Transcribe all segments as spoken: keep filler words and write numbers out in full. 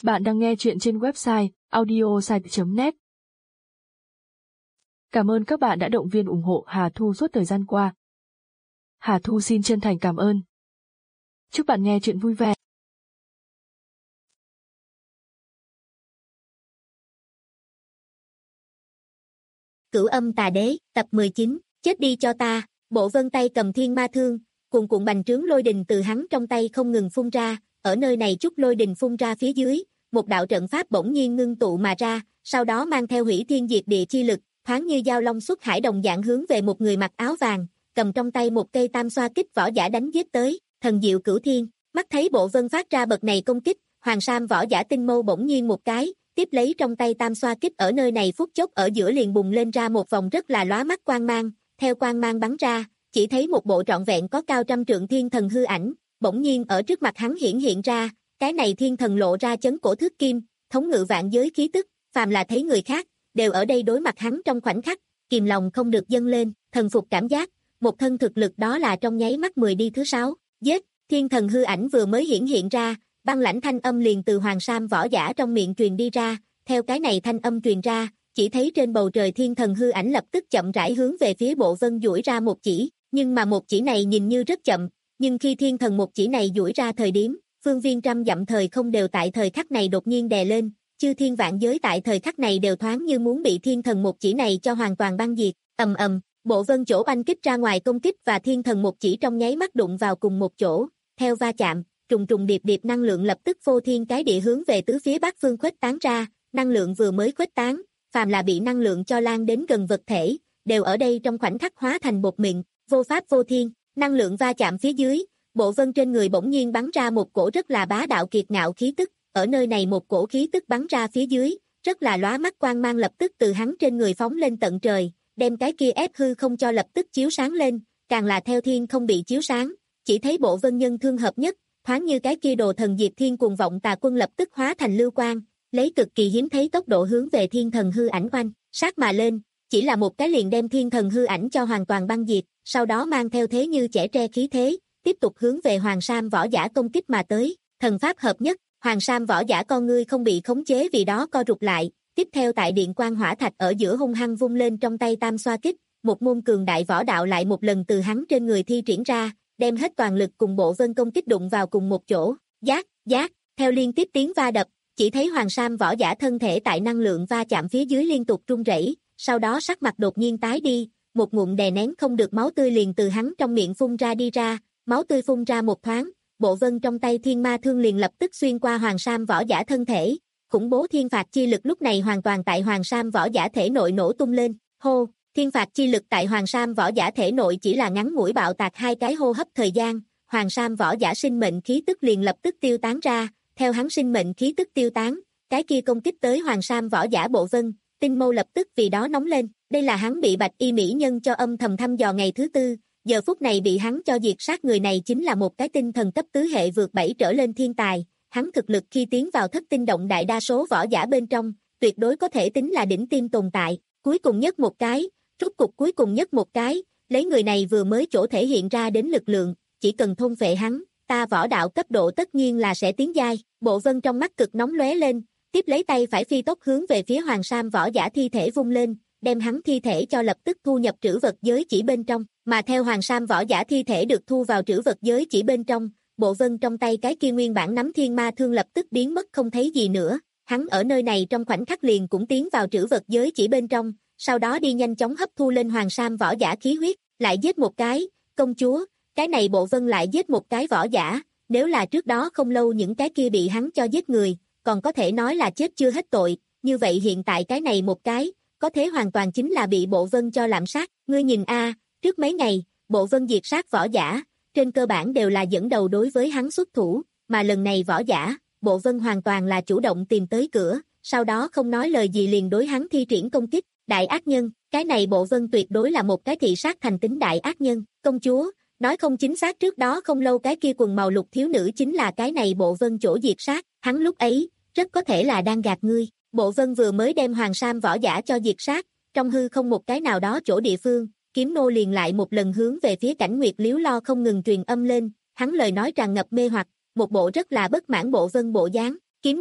Bạn đang nghe chuyện trên website audiosite chấm net. Cảm ơn các bạn đã động viên ủng hộ Hà Thu suốt thời gian qua. Hà Thu xin chân thành cảm ơn. Chúc bạn nghe chuyện vui vẻ. Cửu âm tà đế, tập mười chín, chết đi cho ta. Bộ Vân tay cầm thiên ma thương, cuồn cuộn bành trướng lôi đình từ hắn trong tay không ngừng phun ra, ở nơi này chút lôi đình phun ra phía dưới, một đạo trận pháp bỗng nhiên ngưng tụ mà ra, sau đó mang theo hủy thiên diệt địa chi lực, thoáng như dao long xuất hải đồng dạng hướng về một người mặc áo vàng, cầm trong tay một cây tam xoa kích võ giả đánh giết tới, thần diệu cửu thiên. Mắt thấy Bộ Vân phát ra bậc này công kích, Hoàng Sam võ giả tinh mâu bỗng nhiên một cái, tiếp lấy trong tay tam xoa kích ở nơi này phút chốc ở giữa liền bùng lên ra một vòng rất là lóa mắt quang mang, theo quang mang bắn ra, chỉ thấy một bộ trọn vẹn có cao trăm trượng thiên thần hư ảnh, bỗng nhiên ở trước mặt hắn hiển hiện ra, cái này thiên thần lộ ra chấn cổ thước kim, thống ngự vạn giới khí tức, phàm là thấy người khác, đều ở đây đối mặt hắn trong khoảnh khắc, kìm lòng không được dâng lên, thần phục cảm giác, một thân thực lực đó là trong nháy mắt mười đi thứ sáu, giết, thiên thần hư ảnh vừa mới hiển hiện ra, băng lãnh thanh âm liền từ Hoàng Sam võ giả trong miệng truyền đi ra, theo cái này thanh âm truyền ra, chỉ thấy trên bầu trời thiên thần hư ảnh lập tức chậm rãi hướng về phía Bộ Vân duỗi ra một chỉ, nhưng mà một chỉ này nhìn như rất chậm, nhưng khi thiên thần một chỉ này duỗi ra thời điểm, phương viên trăm dặm thời không đều tại thời khắc này đột nhiên đè lên, chư thiên vạn giới tại thời khắc này đều thoáng như muốn bị thiên thần một chỉ này cho hoàn toàn băng diệt, ầm ầm, Bộ Vân chỗ oanh kích ra ngoài công kích và thiên thần một chỉ trong nháy mắt đụng vào cùng một chỗ, theo va chạm, trùng trùng điệp điệp năng lượng lập tức phô thiên cái địa hướng về tứ phía bát phương khuếch tán ra, năng lượng vừa mới khuếch tán, phàm là bị năng lượng cho lan đến gần vật thể, đều ở đây trong khoảnh khắc hóa thành bột mịn, vô pháp vô thiên, năng lượng va chạm phía dưới, Bộ Vân trên người bỗng nhiên bắn ra một cổ rất là bá đạo kiệt ngạo khí tức, ở nơi này một cổ khí tức bắn ra phía dưới, rất là lóa mắt quang mang lập tức từ hắn trên người phóng lên tận trời, đem cái kia ép hư không cho lập tức chiếu sáng lên, càng là theo thiên không bị chiếu sáng, chỉ thấy Bộ Vân nhân thương hợp nhất, thoáng như cái kia đồ thần diệt thiên cuồng vọng tà quân lập tức hóa thành lưu quang, lấy cực kỳ hiếm thấy tốc độ hướng về thiên thần hư ảnh oanh, sát mà lên, chỉ là một cái liền đem thiên thần hư ảnh cho hoàn toàn băng diệt, sau đó mang theo thế như chẻ tre khí thế, tiếp tục hướng về Hoàng Sam võ giả công kích mà tới, thần pháp hợp nhất, Hoàng Sam võ giả con ngươi không bị khống chế vì đó co rụt lại, tiếp theo tại điện quang hỏa thạch ở giữa hung hăng vung lên trong tay tam xoa kích, một môn cường đại võ đạo lại một lần từ hắn trên người thi triển ra, đem hết toàn lực cùng Bộ Vân công kích đụng vào cùng một chỗ, giác, giác, theo liên tiếp tiếng va đập, chỉ thấy Hoàng Sam võ giả thân thể tại năng lượng va chạm phía dưới liên tục run rẩy, sau đó sắc mặt đột nhiên tái đi, một ngụm đè nén không được máu tươi liền từ hắn trong miệng phun ra đi ra, máu tươi phun ra một thoáng, Bộ Vân trong tay thiên ma thương liền lập tức xuyên qua Hoàng Sam võ giả thân thể, khủng bố thiên phạt chi lực lúc này hoàn toàn tại Hoàng Sam võ giả thể nội nổ tung lên, hô, thiên phạt chi lực tại Hoàng Sam võ giả thể nội chỉ là ngắn ngủi bạo tạc hai cái hô hấp thời gian, Hoàng Sam võ giả sinh mệnh khí tức liền lập tức tiêu tán ra, theo hắn sinh mệnh khí tức tiêu tán, cái kia công kích tới Hoàng Sam võ giả Bộ Vân, tinh mâu lập tức vì đó nóng lên, đây là hắn bị Bạch Y mỹ nhân cho âm thầm thăm dò ngày thứ tư, giờ phút này bị hắn cho diệt sát người này chính là một cái tinh thần cấp tứ hệ vượt bảy trở lên thiên tài, hắn thực lực khi tiến vào thất tinh động đại đa số võ giả bên trong, tuyệt đối có thể tính là đỉnh tiêm tồn tại, cuối cùng nhất một cái, rút cục cuối cùng nhất một cái, lấy người này vừa mới chỗ thể hiện ra đến lực lượng, chỉ cần thôn phệ hắn, ta võ đạo cấp độ tất nhiên là sẽ tiến giai, Bộ Vân trong mắt cực nóng lóe lên, tiếp lấy tay phải phi tốc hướng về phía Hoàng Sam võ giả thi thể vung lên, đem hắn thi thể cho lập tức thu nhập trữ vật giới chỉ bên trong, mà theo Hoàng Sam võ giả thi thể được thu vào trữ vật giới chỉ bên trong, Bộ Vân trong tay cái kia nguyên bản nắm thiên ma thương lập tức biến mất không thấy gì nữa, hắn ở nơi này trong khoảnh khắc liền cũng tiến vào trữ vật giới chỉ bên trong, sau đó đi nhanh chóng hấp thu lên Hoàng Sam võ giả khí huyết, lại giết một cái, công chúa, cái này Bộ Vân lại giết một cái võ giả, nếu là trước đó không lâu những cái kia bị hắn cho giết người, còn có thể nói là chết chưa hết tội, như vậy hiện tại cái này một cái, có thể hoàn toàn chính là bị Bộ Vân cho lạm sát, ngươi nhìn a, trước mấy ngày, Bộ Vân diệt sát võ giả, trên cơ bản đều là dẫn đầu đối với hắn xuất thủ, mà lần này võ giả, Bộ Vân hoàn toàn là chủ động tìm tới cửa, sau đó không nói lời gì liền đối hắn thi triển công kích, đại ác nhân, cái này Bộ Vân tuyệt đối là một cái thị sát thành tính đại ác nhân, công chúa, nói không chính xác trước đó không lâu cái kia quần màu lục thiếu nữ chính là cái này Bộ Vân chỗ diệt sát, hắn lúc ấy, rất có thể là đang gạt ngươi, Bộ Vân vừa mới đem Hoàng Sam võ giả cho diệt sát, trong hư không một cái nào đó chỗ địa phương, kiếm nô liền lại một lần hướng về phía Cảnh Nguyệt Liếu lo không ngừng truyền âm lên, hắn lời nói tràn ngập mê hoặc, một bộ rất là bất mãn Bộ Vân bộ dáng, kiếm nô,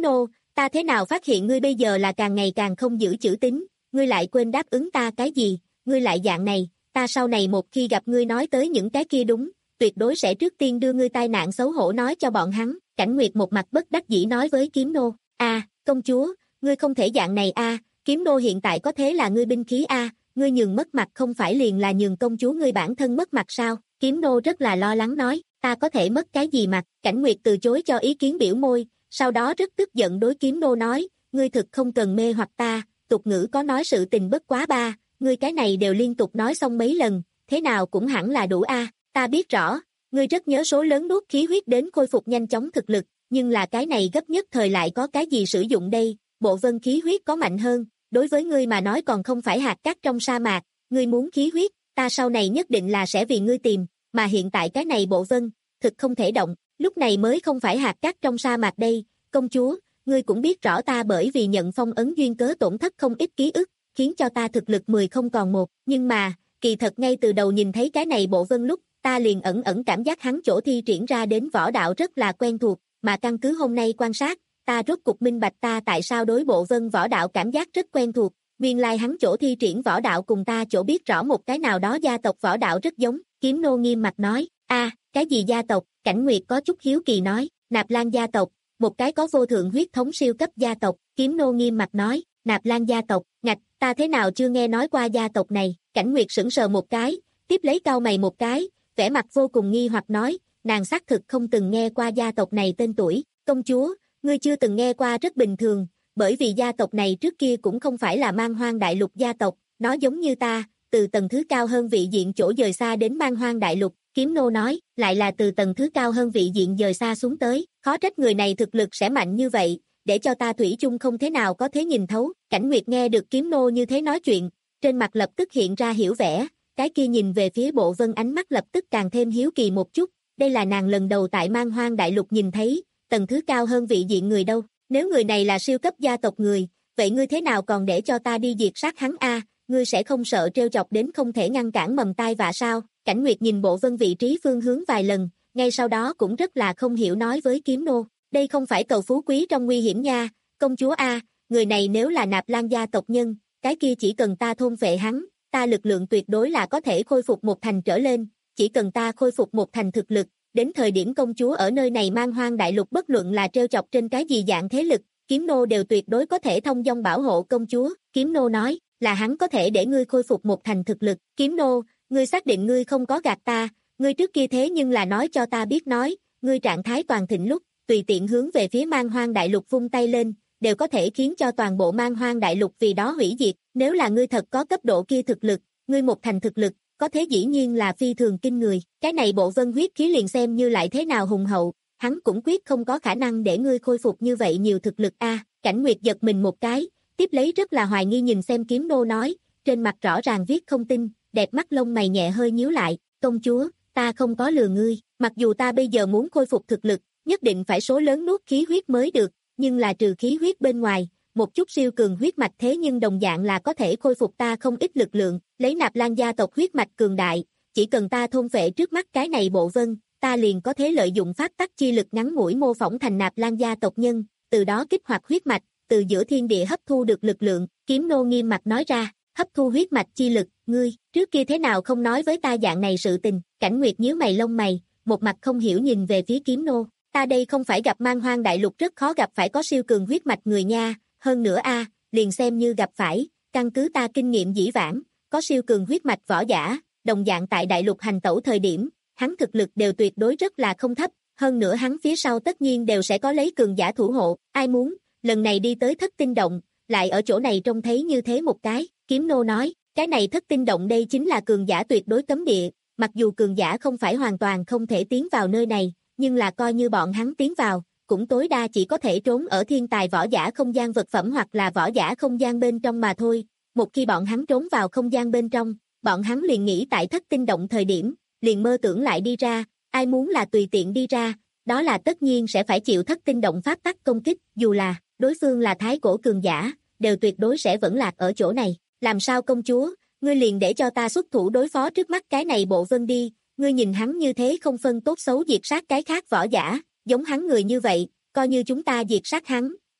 ta thế nào phát hiện ngươi bây giờ là càng ngày càng không giữ chữ tín, ngươi lại quên đáp ứng ta cái gì, ngươi lại dạng này, ta sau này một khi gặp ngươi nói tới những cái kia đúng, tuyệt đối sẽ trước tiên đưa ngươi tai nạn xấu hổ nói cho bọn hắn. Cảnh Nguyệt một mặt bất đắc dĩ nói với Kiếm Nô, a công chúa, ngươi không thể dạng này a Kiếm Nô hiện tại có thế là ngươi binh khí a ngươi nhường mất mặt không phải liền là nhường công chúa ngươi bản thân mất mặt sao? Kiếm Nô rất là lo lắng nói, ta có thể mất cái gì mặt? Cảnh Nguyệt từ chối cho ý kiến biểu môi, sau đó rất tức giận đối Kiếm Nô nói, ngươi thực không cần mê hoặc ta, tục ngữ có nói sự tình bất quá ba, ngươi cái này đều liên tục nói xong mấy lần, thế nào cũng hẳn là đủ a ta biết rõ, ngươi rất nhớ số lớn nuốt khí huyết đến khôi phục nhanh chóng thực lực, nhưng là cái này gấp nhất thời lại có cái gì sử dụng đây, bộ vân khí huyết có mạnh hơn, đối với ngươi mà nói còn không phải hạt cát trong sa mạc, ngươi muốn khí huyết, ta sau này nhất định là sẽ vì ngươi tìm, mà hiện tại cái này bộ vân, thực không thể động, lúc này mới không phải hạt cát trong sa mạc đây, công chúa, ngươi cũng biết rõ ta bởi vì nhận phong ấn duyên cớ tổn thất không ít ký ức, khiến cho ta thực lực mười không còn một, nhưng mà, kỳ thật ngay từ đầu nhìn thấy cái này bộ vân lúc, ta liền ẩn ẩn cảm giác hắn chỗ thi triển ra đến võ đạo rất là quen thuộc, mà căn cứ hôm nay quan sát, ta rốt cục minh bạch ta tại sao đối bộ vân võ đạo cảm giác rất quen thuộc, nguyên lai hắn chỗ thi triển võ đạo cùng ta chỗ biết rõ một cái nào đó gia tộc võ đạo rất giống, Kiếm Nô nghiêm mặt nói, a cái gì gia tộc? Cảnh Nguyệt có chút hiếu kỳ nói, Nạp Lan gia tộc, một cái có vô thượng huyết thống siêu cấp gia tộc, Kiếm Nô nghiêm mặt nói, Nạp Lan gia tộc, ngạch, ta thế nào chưa nghe nói qua gia tộc này? Cảnh Nguyệt sững sờ một cái, tiếp lấy cau mày một cái, vẻ mặt vô cùng nghi hoặc nói, nàng xác thực không từng nghe qua gia tộc này tên tuổi, công chúa, ngươi chưa từng nghe qua rất bình thường, bởi vì gia tộc này trước kia cũng không phải là Man Hoang Đại Lục gia tộc, nó giống như ta, từ tầng thứ cao hơn vị diện chỗ dời xa đến Man Hoang Đại Lục, Kiếm Nô nói, lại là từ tầng thứ cao hơn vị diện dời xa xuống tới, khó trách người này thực lực sẽ mạnh như vậy, để cho ta thủy chung không thế nào có thế nhìn thấu. Cảnh Nguyệt nghe được Kiếm Nô như thế nói chuyện, trên mặt lập tức hiện ra hiểu vẻ, cái kia nhìn về phía bộ vân ánh mắt lập tức càng thêm hiếu kỳ một chút, đây là nàng lần đầu tại Man Hoang Đại Lục nhìn thấy, tầng thứ cao hơn vị diện người đâu, nếu người này là siêu cấp gia tộc người, vậy ngươi thế nào còn để cho ta đi diệt sát hắn a? Ngươi sẽ không sợ trêu chọc đến không thể ngăn cản mầm tai vạ sao? Cảnh Nguyệt nhìn bộ vân vị trí phương hướng vài lần, ngay sau đó cũng rất là không hiểu nói với Kiếm Nô, đây không phải cầu phú quý trong nguy hiểm nha, công chúa a, người này nếu là Nạp Lan gia tộc nhân, cái kia chỉ cần ta thôn phệ hắn, ta lực lượng tuyệt đối là có thể khôi phục một thành trở lên, chỉ cần ta khôi phục một thành thực lực, đến thời điểm công chúa ở nơi này Man Hoang Đại Lục bất luận là trêu chọc trên cái gì dạng thế lực, Kiếm Nô đều tuyệt đối có thể thông dong bảo hộ công chúa. Kiếm Nô nói, là hắn có thể để ngươi khôi phục một thành thực lực. Kiếm Nô, ngươi xác định ngươi không có gạt ta, ngươi trước kia thế nhưng là nói cho ta biết nói, ngươi trạng thái toàn thịnh lúc, tùy tiện hướng về phía Man Hoang Đại Lục vung tay lên, đều có thể khiến cho toàn bộ Man Hoang Đại Lục vì đó hủy diệt, nếu là ngươi thật có cấp độ kia thực lực, ngươi một thành thực lực, có thế dĩ nhiên là phi thường kinh người, cái này bộ vân huyết khí liền xem như lại thế nào hùng hậu, hắn cũng quyết không có khả năng để ngươi khôi phục như vậy nhiều thực lực a. Cảnh Nguyệt giật mình một cái, tiếp lấy rất là hoài nghi nhìn xem Kiếm Nô nói, trên mặt rõ ràng viết không tin, đẹp mắt lông mày nhẹ hơi nhíu lại, công chúa, ta không có lừa ngươi, mặc dù ta bây giờ muốn khôi phục thực lực, nhất định phải số lớn nuốt khí huyết mới được, nhưng là trừ khí huyết bên ngoài, một chút siêu cường huyết mạch thế nhưng đồng dạng là có thể khôi phục ta không ít lực lượng, lấy Nạp Lan gia tộc huyết mạch cường đại, chỉ cần ta thôn phệ trước mắt cái này bộ vân, ta liền có thể lợi dụng pháp tắc chi lực ngắn ngủi mô phỏng thành Nạp Lan gia tộc nhân, từ đó kích hoạt huyết mạch, từ giữa thiên địa hấp thu được lực lượng. Kiếm Nô nghiêm mặt nói ra, hấp thu huyết mạch chi lực, ngươi, trước kia thế nào không nói với ta dạng này sự tình? Cảnh Nguyệt nhíu mày lông mày, một mặt không hiểu nhìn về phía Kiếm Nô, ta đây không phải gặp Man Hoang Đại Lục rất khó gặp phải có siêu cường huyết mạch người nha, hơn nữa a, liền xem như gặp phải, căn cứ ta kinh nghiệm dĩ vãng, có siêu cường huyết mạch võ giả, đồng dạng tại Đại Lục hành tẩu thời điểm, hắn thực lực đều tuyệt đối rất là không thấp, hơn nữa hắn phía sau tất nhiên đều sẽ có lấy cường giả thủ hộ, ai muốn, lần này đi tới Thất Tinh Động, lại ở chỗ này trông thấy như thế một cái. Kiếm Nô nói, cái này Thất Tinh Động đây chính là cường giả tuyệt đối cấm địa, mặc dù cường giả không phải hoàn toàn không thể tiến vào nơi này, nhưng là coi như bọn hắn tiến vào, cũng tối đa chỉ có thể trốn ở thiên tài võ giả không gian vật phẩm hoặc là võ giả không gian bên trong mà thôi. Một khi bọn hắn trốn vào không gian bên trong, bọn hắn liền nghĩ tại Thất Tinh Động thời điểm, liền mơ tưởng lại đi ra, ai muốn là tùy tiện đi ra, đó là tất nhiên sẽ phải chịu Thất Tinh Động pháp tắc công kích, dù là đối phương là thái cổ cường giả, đều tuyệt đối sẽ vẫn lạc ở chỗ này. Làm sao công chúa, ngươi liền để cho ta xuất thủ đối phó trước mắt cái này bộ vân đi, ngươi nhìn hắn như thế không phân tốt xấu diệt sát cái khác võ giả, giống hắn người như vậy, coi như chúng ta diệt sát hắn,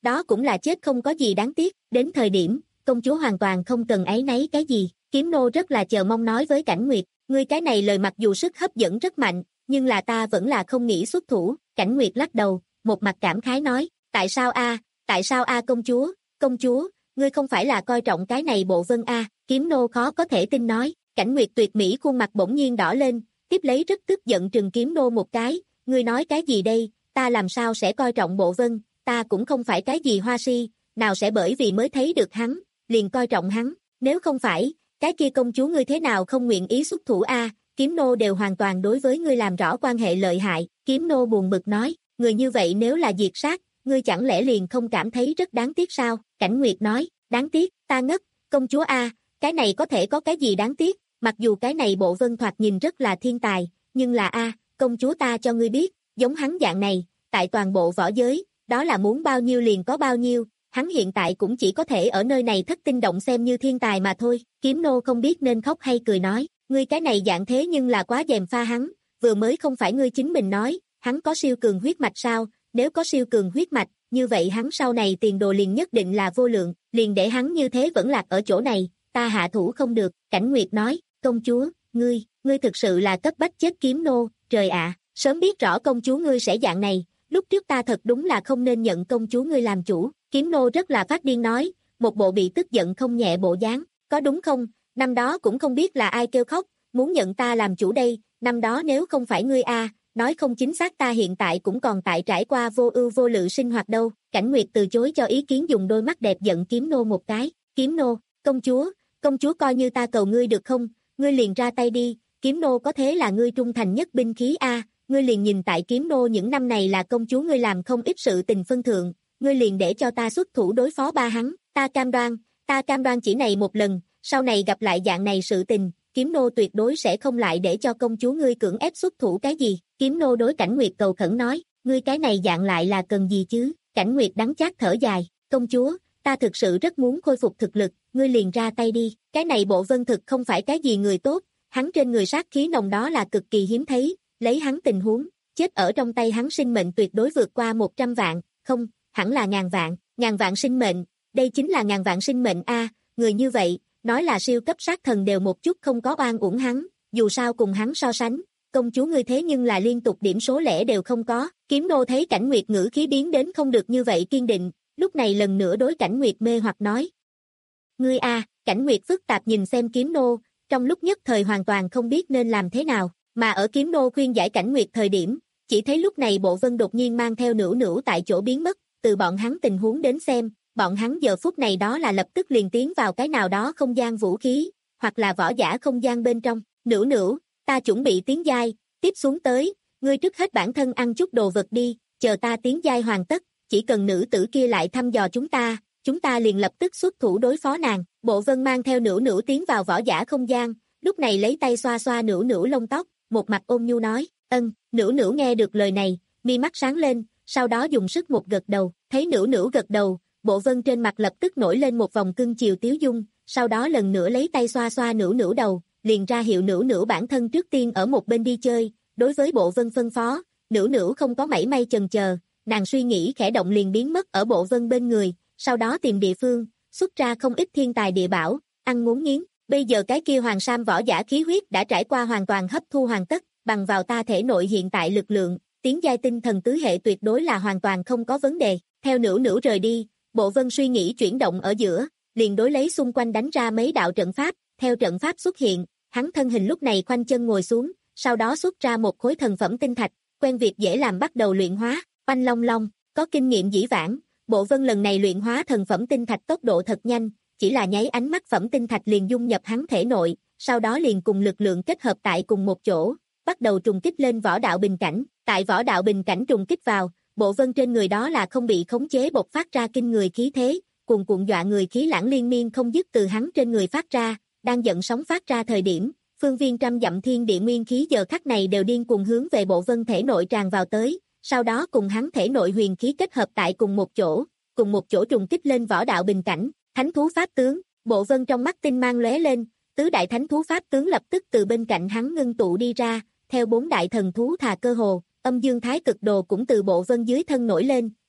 đó cũng là chết không có gì đáng tiếc, đến thời điểm, công chúa hoàn toàn không cần áy náy cái gì, kiếm nô rất là chờ mong nói với Cảnh Nguyệt, ngươi cái này lời mặc dù sức hấp dẫn rất mạnh, nhưng là ta vẫn là không nghĩ xuất thủ, Cảnh Nguyệt lắc đầu, một mặt cảm khái nói, tại sao a, tại sao a công chúa, công chúa, ngươi không phải là coi trọng cái này bộ vân a, kiếm nô khó có thể tin nói, Cảnh Nguyệt tuyệt mỹ khuôn mặt bỗng nhiên đỏ lên, tiếp lấy rất tức giận trừng kiếm nô một cái, ngươi nói cái gì đây, ta làm sao sẽ coi trọng bộ vân, ta cũng không phải cái gì hoa si, nào sẽ bởi vì mới thấy được hắn, liền coi trọng hắn, nếu không phải, cái kia công chúa ngươi thế nào không nguyện ý xuất thủ a, kiếm nô đều hoàn toàn đối với ngươi làm rõ quan hệ lợi hại, kiếm nô buồn bực nói, người như vậy nếu là diệt sát, ngươi chẳng lẽ liền không cảm thấy rất đáng tiếc sao, Cảnh Nguyệt nói, đáng tiếc, ta ngất, công chúa a, cái này có thể có cái gì đáng tiếc, mặc dù cái này bộ vân thoạt nhìn rất là thiên tài, nhưng là a, công chúa ta cho ngươi biết, giống hắn dạng này, tại toàn bộ võ giới, đó là muốn bao nhiêu liền có bao nhiêu, hắn hiện tại cũng chỉ có thể ở nơi này thất tinh động xem như thiên tài mà thôi, kiếm nô không biết nên khóc hay cười nói, ngươi cái này dạng thế nhưng là quá dèm pha hắn, vừa mới không phải ngươi chính mình nói, hắn có siêu cường huyết mạch sao, nếu có siêu cường huyết mạch, như vậy hắn sau này tiền đồ liền nhất định là vô lượng, liền để hắn như thế vẫn lạc ở chỗ này, ta hạ thủ không được, Cảnh Nguyệt nói, công chúa, ngươi, ngươi thực sự là cấp bách chết kiếm nô, trời ạ, sớm biết rõ công chúa ngươi sẽ dạng này, lúc trước ta thật đúng là không nên nhận công chúa ngươi làm chủ, kiếm nô rất là phát điên nói, một bộ bị tức giận không nhẹ bộ dáng, có đúng không, năm đó cũng không biết là ai kêu khóc, muốn nhận ta làm chủ đây, năm đó nếu không phải ngươi a, nói không chính xác ta hiện tại cũng còn tại trải qua vô ưu vô lự sinh hoạt đâu, Cảnh Nguyệt từ chối cho ý kiến dùng đôi mắt đẹp giận kiếm nô một cái, kiếm nô, công chúa, công chúa coi như ta cầu ngươi được không, ngươi liền ra tay đi, kiếm nô có thế là ngươi trung thành nhất binh khí a, ngươi liền nhìn tại kiếm nô những năm này là công chúa ngươi làm không ít sự tình phân thượng, ngươi liền để cho ta xuất thủ đối phó ba hắn, ta cam đoan, ta cam đoan chỉ này một lần, sau này gặp lại dạng này sự tình, kiếm nô tuyệt đối sẽ không lại để cho công chúa ngươi cưỡng ép xuất thủ cái gì, kiếm nô đối Cảnh Nguyệt cầu khẩn nói, ngươi cái này dạng lại là cần gì chứ, Cảnh Nguyệt đắng chát thở dài, công chúa, ta thực sự rất muốn khôi phục thực lực, ngươi liền ra tay đi, cái này bộ vân thực không phải cái gì người tốt, hắn trên người sát khí nồng đó là cực kỳ hiếm thấy, lấy hắn tình huống, chết ở trong tay hắn sinh mệnh tuyệt đối vượt qua một trăm vạn, không, hẳn là ngàn vạn, ngàn vạn sinh mệnh, đây chính là ngàn vạn sinh mệnh a, người như vậy, nói là siêu cấp sát thần đều một chút không có oan uổng hắn, dù sao cùng hắn so sánh, công chúa ngươi thế nhưng là liên tục điểm số lẻ đều không có, kiếm nô thấy Cảnh Nguyệt ngữ khí biến đến không được như vậy kiên định, lúc này lần nữa đối Cảnh Nguyệt mê hoặc nói. Ngươi a, Cảnh Nguyệt phức tạp nhìn xem kiếm nô, trong lúc nhất thời hoàn toàn không biết nên làm thế nào, mà ở kiếm nô khuyên giải Cảnh Nguyệt thời điểm, chỉ thấy lúc này bộ vân đột nhiên mang theo nửu nửu tại chỗ biến mất, từ bọn hắn tình huống đến xem, bọn hắn giờ phút này đó là lập tức liền tiến vào cái nào đó không gian vũ khí, hoặc là võ giả không gian bên trong, nửu nửu, ta chuẩn bị tiến giai, tiếp xuống tới, ngươi trước hết bản thân ăn chút đồ vật đi, chờ ta tiến giai hoàn tất, chỉ cần nữ tử kia lại thăm dò chúng ta, chúng ta liền lập tức xuất thủ đối phó nàng, bộ vân mang theo nửu nửu tiến vào võ giả không gian, lúc này lấy tay xoa xoa nửu nửu lông tóc, một mặt ôn nhu nói, ân, nửu nửu nghe được lời này, mi mắt sáng lên, sau đó dùng sức một gật đầu, thấy nửu nửu gật đầu, bộ vân trên mặt lập tức nổi lên một vòng cưng chiều tiếu dung, sau đó lần nữa lấy tay xoa xoa nửu nửu đầu, liền ra hiệu nửu nửu bản thân trước tiên ở một bên đi chơi, đối với bộ vân phân phó, nửu nửu không có mảy may chần chờ, nàng suy nghĩ khẽ động liền biến mất ở bộ vân bên người, sau đó tìm địa phương, xuất ra không ít thiên tài địa bảo, ăn ngốn nghiến, bây giờ cái kia hoàng sam võ giả khí huyết đã trải qua hoàn toàn hấp thu hoàn tất, bằng vào ta thể nội hiện tại lực lượng, tiến giai tinh thần tứ hệ tuyệt đối là hoàn toàn không có vấn đề, theo nửu nửu rời đi, bộ vân suy nghĩ chuyển động ở giữa, liền đối lấy xung quanh đánh ra mấy đạo trận pháp, theo trận pháp xuất hiện, hắn thân hình lúc này khoanh chân ngồi xuống, sau đó xuất ra một khối thần phẩm tinh thạch, quen việc dễ làm bắt đầu luyện hóa, oanh long long, có kinh nghiệm dĩ vãng, bộ vân lần này luyện hóa thần phẩm tinh thạch tốc độ thật nhanh, chỉ là nháy ánh mắt phẩm tinh thạch liền dung nhập hắn thể nội, sau đó liền cùng lực lượng kết hợp tại cùng một chỗ, bắt đầu trùng kích lên võ đạo bình cảnh, tại võ đạo bình cảnh trùng kích vào, bộ vân trên người đó là không bị khống chế bộc phát ra kinh người khí thế, cuồn cuộn dọa người khí lãng liên miên không dứt từ hắn trên người phát ra, đang giận sóng phát ra thời điểm, phương viên trăm dặm thiên địa nguyên khí giờ khắc này đều điên cuồng hướng về bộ vân thể nội tràn vào tới, sau đó cùng hắn thể nội huyền khí kết hợp tại cùng một chỗ, cùng một chỗ trùng kích lên võ đạo bình cảnh, thánh thú pháp tướng, bộ vân trong mắt tinh mang lóe lên, tứ đại thánh thú pháp tướng lập tức từ bên cạnh hắn ngưng tụ đi ra, theo bốn đại thần thú thà cơ hồ, âm dương thái cực đồ cũng từ bộ vân dưới thân nổi lên,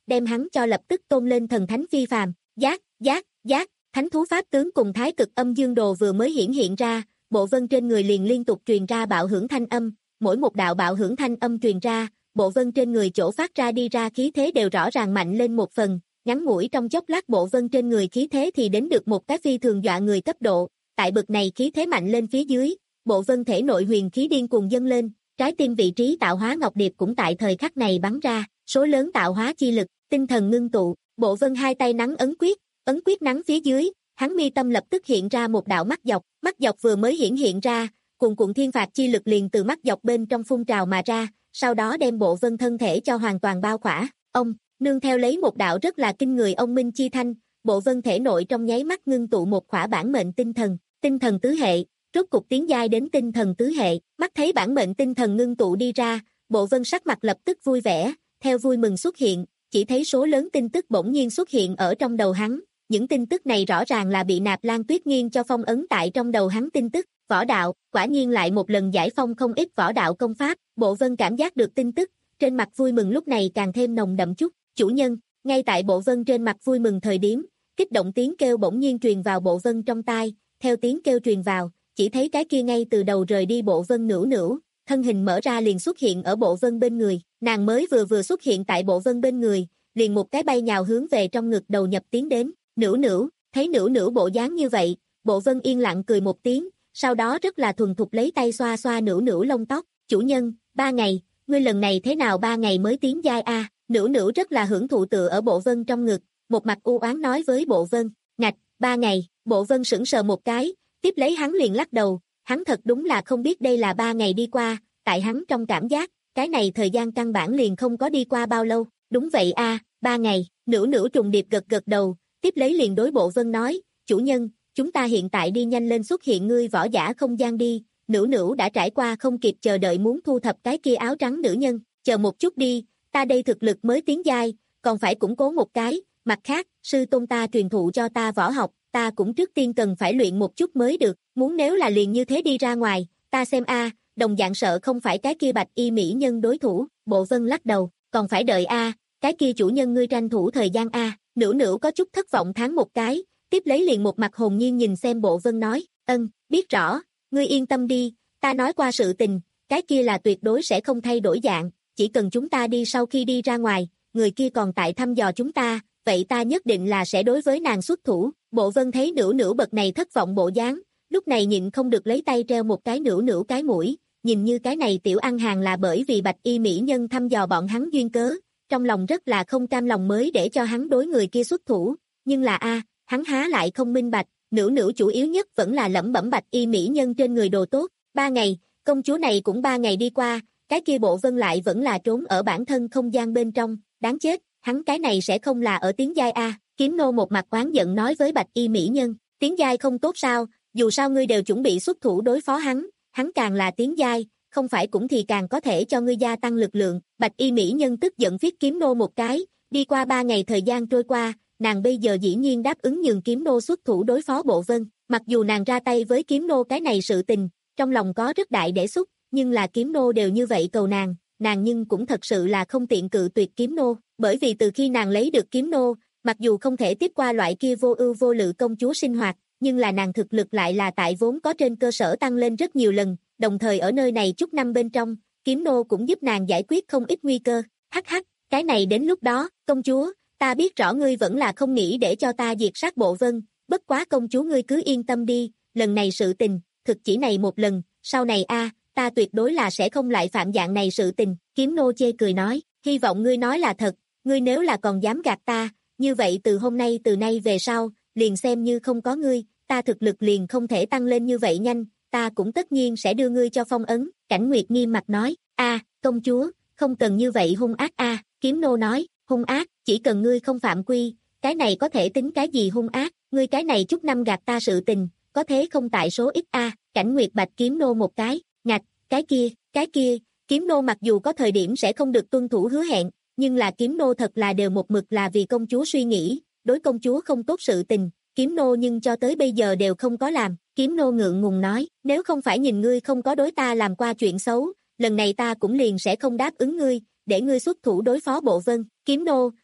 đem hắn cho lập tức tôn lên thần thánh phi phàm. Giác, giác, giác, thánh thú pháp tướng cùng thái cực âm dương đồ vừa mới hiển hiện ra, bộ vân trên người liền liên tục truyền ra bạo hưởng thanh âm, mỗi một đạo bạo hưởng thanh âm truyền ra, bộ vân trên người chỗ phát ra đi ra khí thế đều rõ ràng mạnh lên một phần, ngắn ngủi trong chốc lát bộ vân trên người khí thế thì đến được một cái phi thường dọa người cấp độ, tại bực này khí thế mạnh lên phía dưới, bộ vân thể nội huyền khí điên cuồng dâng lên, trái tim vị trí tạo hóa ngọc điệp cũng tại thời khắc này bắn ra, số lớn tạo hóa chi lực, tinh thần ngưng tụ, bộ vân hai tay nắng ấn quyết, ấn quyết nắng phía dưới, hắn mi tâm lập tức hiện ra một đạo mắt dọc, mắt dọc vừa mới hiển hiện ra, cuồn cuộn thiên phạt chi lực liền từ mắt dọc bên trong phun trào mà ra, sau đó đem bộ vân thân thể cho hoàn toàn bao khỏa. Ông, nương theo lấy một đạo rất là kinh người ông minh chi thanh, bộ vân thể nội trong nháy mắt ngưng tụ một khỏa bản mệnh tinh thần, tinh thần tứ hệ, rốt cục tiến giai đến tinh thần tứ hệ, mắt thấy bản mệnh tinh thần ngưng tụ đi ra, bộ vân sắc mặt lập tức vui vẻ, theo vui mừng xuất hiện, chỉ thấy số lớn tin tức bỗng nhiên xuất hiện ở trong đầu hắn, những tin tức này rõ ràng là bị Nạp Lan Tuyết Nghiên cho phong ấn tại trong đầu hắn tin tức, võ đạo, quả nhiên lại một lần giải phong không ít võ đạo công pháp, bộ vân cảm giác được tin tức, trên mặt vui mừng lúc này càng thêm nồng đậm chút, chủ nhân, ngay tại bộ vân trên mặt vui mừng thời điểm, kích động tiếng kêu bỗng nhiên truyền vào bộ vân trong tai, theo tiếng kêu truyền vào, chỉ thấy cái kia ngay từ đầu rời đi bộ vân nửu nửu, thân hình mở ra liền xuất hiện ở bộ vân bên người, nàng mới vừa vừa xuất hiện tại bộ vân bên người, liền một cái bay nhào hướng về trong ngực đầu nhập tiến đến, nửu nửu, thấy nửu nửu bộ dáng như vậy, bộ vân yên lặng cười một tiếng, sau đó rất là thuần thục lấy tay xoa xoa nửu nửu lông tóc, chủ nhân, ba ngày, ngươi lần này thế nào ba ngày mới tiến giai a? Nửu nửu rất là hưởng thụ tựa ở bộ vân trong ngực, một mặt u oán nói với bộ vân, ngạch, ba ngày, bộ vân sững sờ một cái, tiếp lấy hắn liền lắc đầu, hắn thật đúng là không biết đây là ba ngày đi qua, tại hắn trong cảm giác, cái này thời gian căn bản liền không có đi qua bao lâu, đúng vậy a, ba ngày, nửu nửu trùng điệp gật gật đầu, tiếp lấy liền đối bộ vân nói, chủ nhân, chúng ta hiện tại đi nhanh lên xuất hiện ngươi võ giả không gian đi, nửu nửu đã trải qua không kịp chờ đợi muốn thu thập cái kia áo trắng nữ nhân, chờ một chút đi, ta đây thực lực mới tiến giai, còn phải củng cố một cái, mặt khác, sư tôn ta truyền thụ cho ta võ học, ta cũng trước tiên cần phải luyện một chút mới được, muốn nếu là liền như thế đi ra ngoài, ta xem a, đồng dạng sợ không phải cái kia bạch y mỹ nhân đối thủ, bộ vân lắc đầu, còn phải đợi a, cái kia chủ nhân ngươi tranh thủ thời gian a, nửu nửu có chút thất vọng tháng một cái, tiếp lấy liền một mặt hồn nhiên nhìn xem bộ vân nói, ân, biết rõ, ngươi yên tâm đi, ta nói qua sự tình, cái kia là tuyệt đối sẽ không thay đổi dạng, chỉ cần chúng ta đi sau khi đi ra ngoài, người kia còn tại thăm dò chúng ta, vậy ta nhất định là sẽ đối với nàng xuất thủ, bộ vân thấy nửu nửu bậc này thất vọng bộ dáng, lúc này nhịn không được lấy tay treo một cái nửu nửu cái mũi, nhìn như cái này tiểu ăn hàng là bởi vì bạch y mỹ nhân thăm dò bọn hắn duyên cớ, trong lòng rất là không cam lòng mới để cho hắn đối người kia xuất thủ, nhưng là a, hắn há lại không minh bạch, nửu nửu chủ yếu nhất vẫn là lẩm bẩm bạch y mỹ nhân trên người đồ tốt, ba ngày, công chúa này cũng ba ngày đi qua, cái kia bộ vân lại vẫn là trốn ở bản thân không gian bên trong, đáng chết, hắn cái này sẽ không là ở tiến giai a, kiếm nô một mặt oán giận nói với bạch y mỹ nhân, tiến giai không tốt sao, dù sao ngươi đều chuẩn bị xuất thủ đối phó hắn, hắn càng là tiến giai, không phải cũng thì càng có thể cho ngươi gia tăng lực lượng, bạch y mỹ nhân tức giận viết kiếm nô một cái, đi qua ba ngày thời gian trôi qua, nàng bây giờ dĩ nhiên đáp ứng nhường kiếm nô xuất thủ đối phó bộ vân, mặc dù nàng ra tay với kiếm nô cái này sự tình, trong lòng có rất đại để xúc, nhưng là kiếm nô đều như vậy cầu nàng, nàng nhưng cũng thật sự là không tiện cự tuyệt kiếm nô, bởi vì từ khi nàng lấy được kiếm nô, mặc dù không thể tiếp qua loại kia vô ưu vô lự công chúa sinh hoạt, nhưng là nàng thực lực lại là tại vốn có trên cơ sở tăng lên rất nhiều lần, đồng thời ở nơi này chút năm bên trong, kiếm nô cũng giúp nàng giải quyết không ít nguy cơ, hắc hắc, cái này đến lúc đó, công chúa, ta biết rõ ngươi vẫn là không nghĩ để cho ta diệt sát bộ vân, bất quá công chúa ngươi cứ yên tâm đi, lần này sự tình, thực chỉ này một lần, sau này a, ta tuyệt đối là sẽ không lại phạm dạng này sự tình, kiếm nô chê cười nói, hy vọng ngươi nói là thật, ngươi nếu là còn dám gạt ta, như vậy từ hôm nay từ nay về sau, liền xem như không có ngươi, ta thực lực liền không thể tăng lên như vậy nhanh, ta cũng tất nhiên sẽ đưa ngươi cho phong ấn, Cảnh Nguyệt nghiêm mặt nói, a, công chúa, không cần như vậy hung ác a, kiếm nô nói, hung ác, chỉ cần ngươi không phạm quy, cái này có thể tính cái gì hung ác, ngươi cái này chút năm gạt ta sự tình, có thế không tại số ít a, Cảnh Nguyệt bạch kiếm nô một cái, ngạch, cái kia, cái kia, kiếm nô mặc dù có thời điểm sẽ không được tuân thủ hứa hẹn, nhưng là kiếm nô thật là đều một mực là vì công chúa suy nghĩ, đối công chúa không tốt sự tình, kiếm nô nhưng cho tới bây giờ đều không có làm, kiếm nô ngượng ngùng nói, nếu không phải nhìn ngươi không có đối ta làm qua chuyện xấu, lần này ta cũng liền sẽ không đáp ứng ngươi, để ngươi xuất thủ đối phó bộ vân, kiếm nô,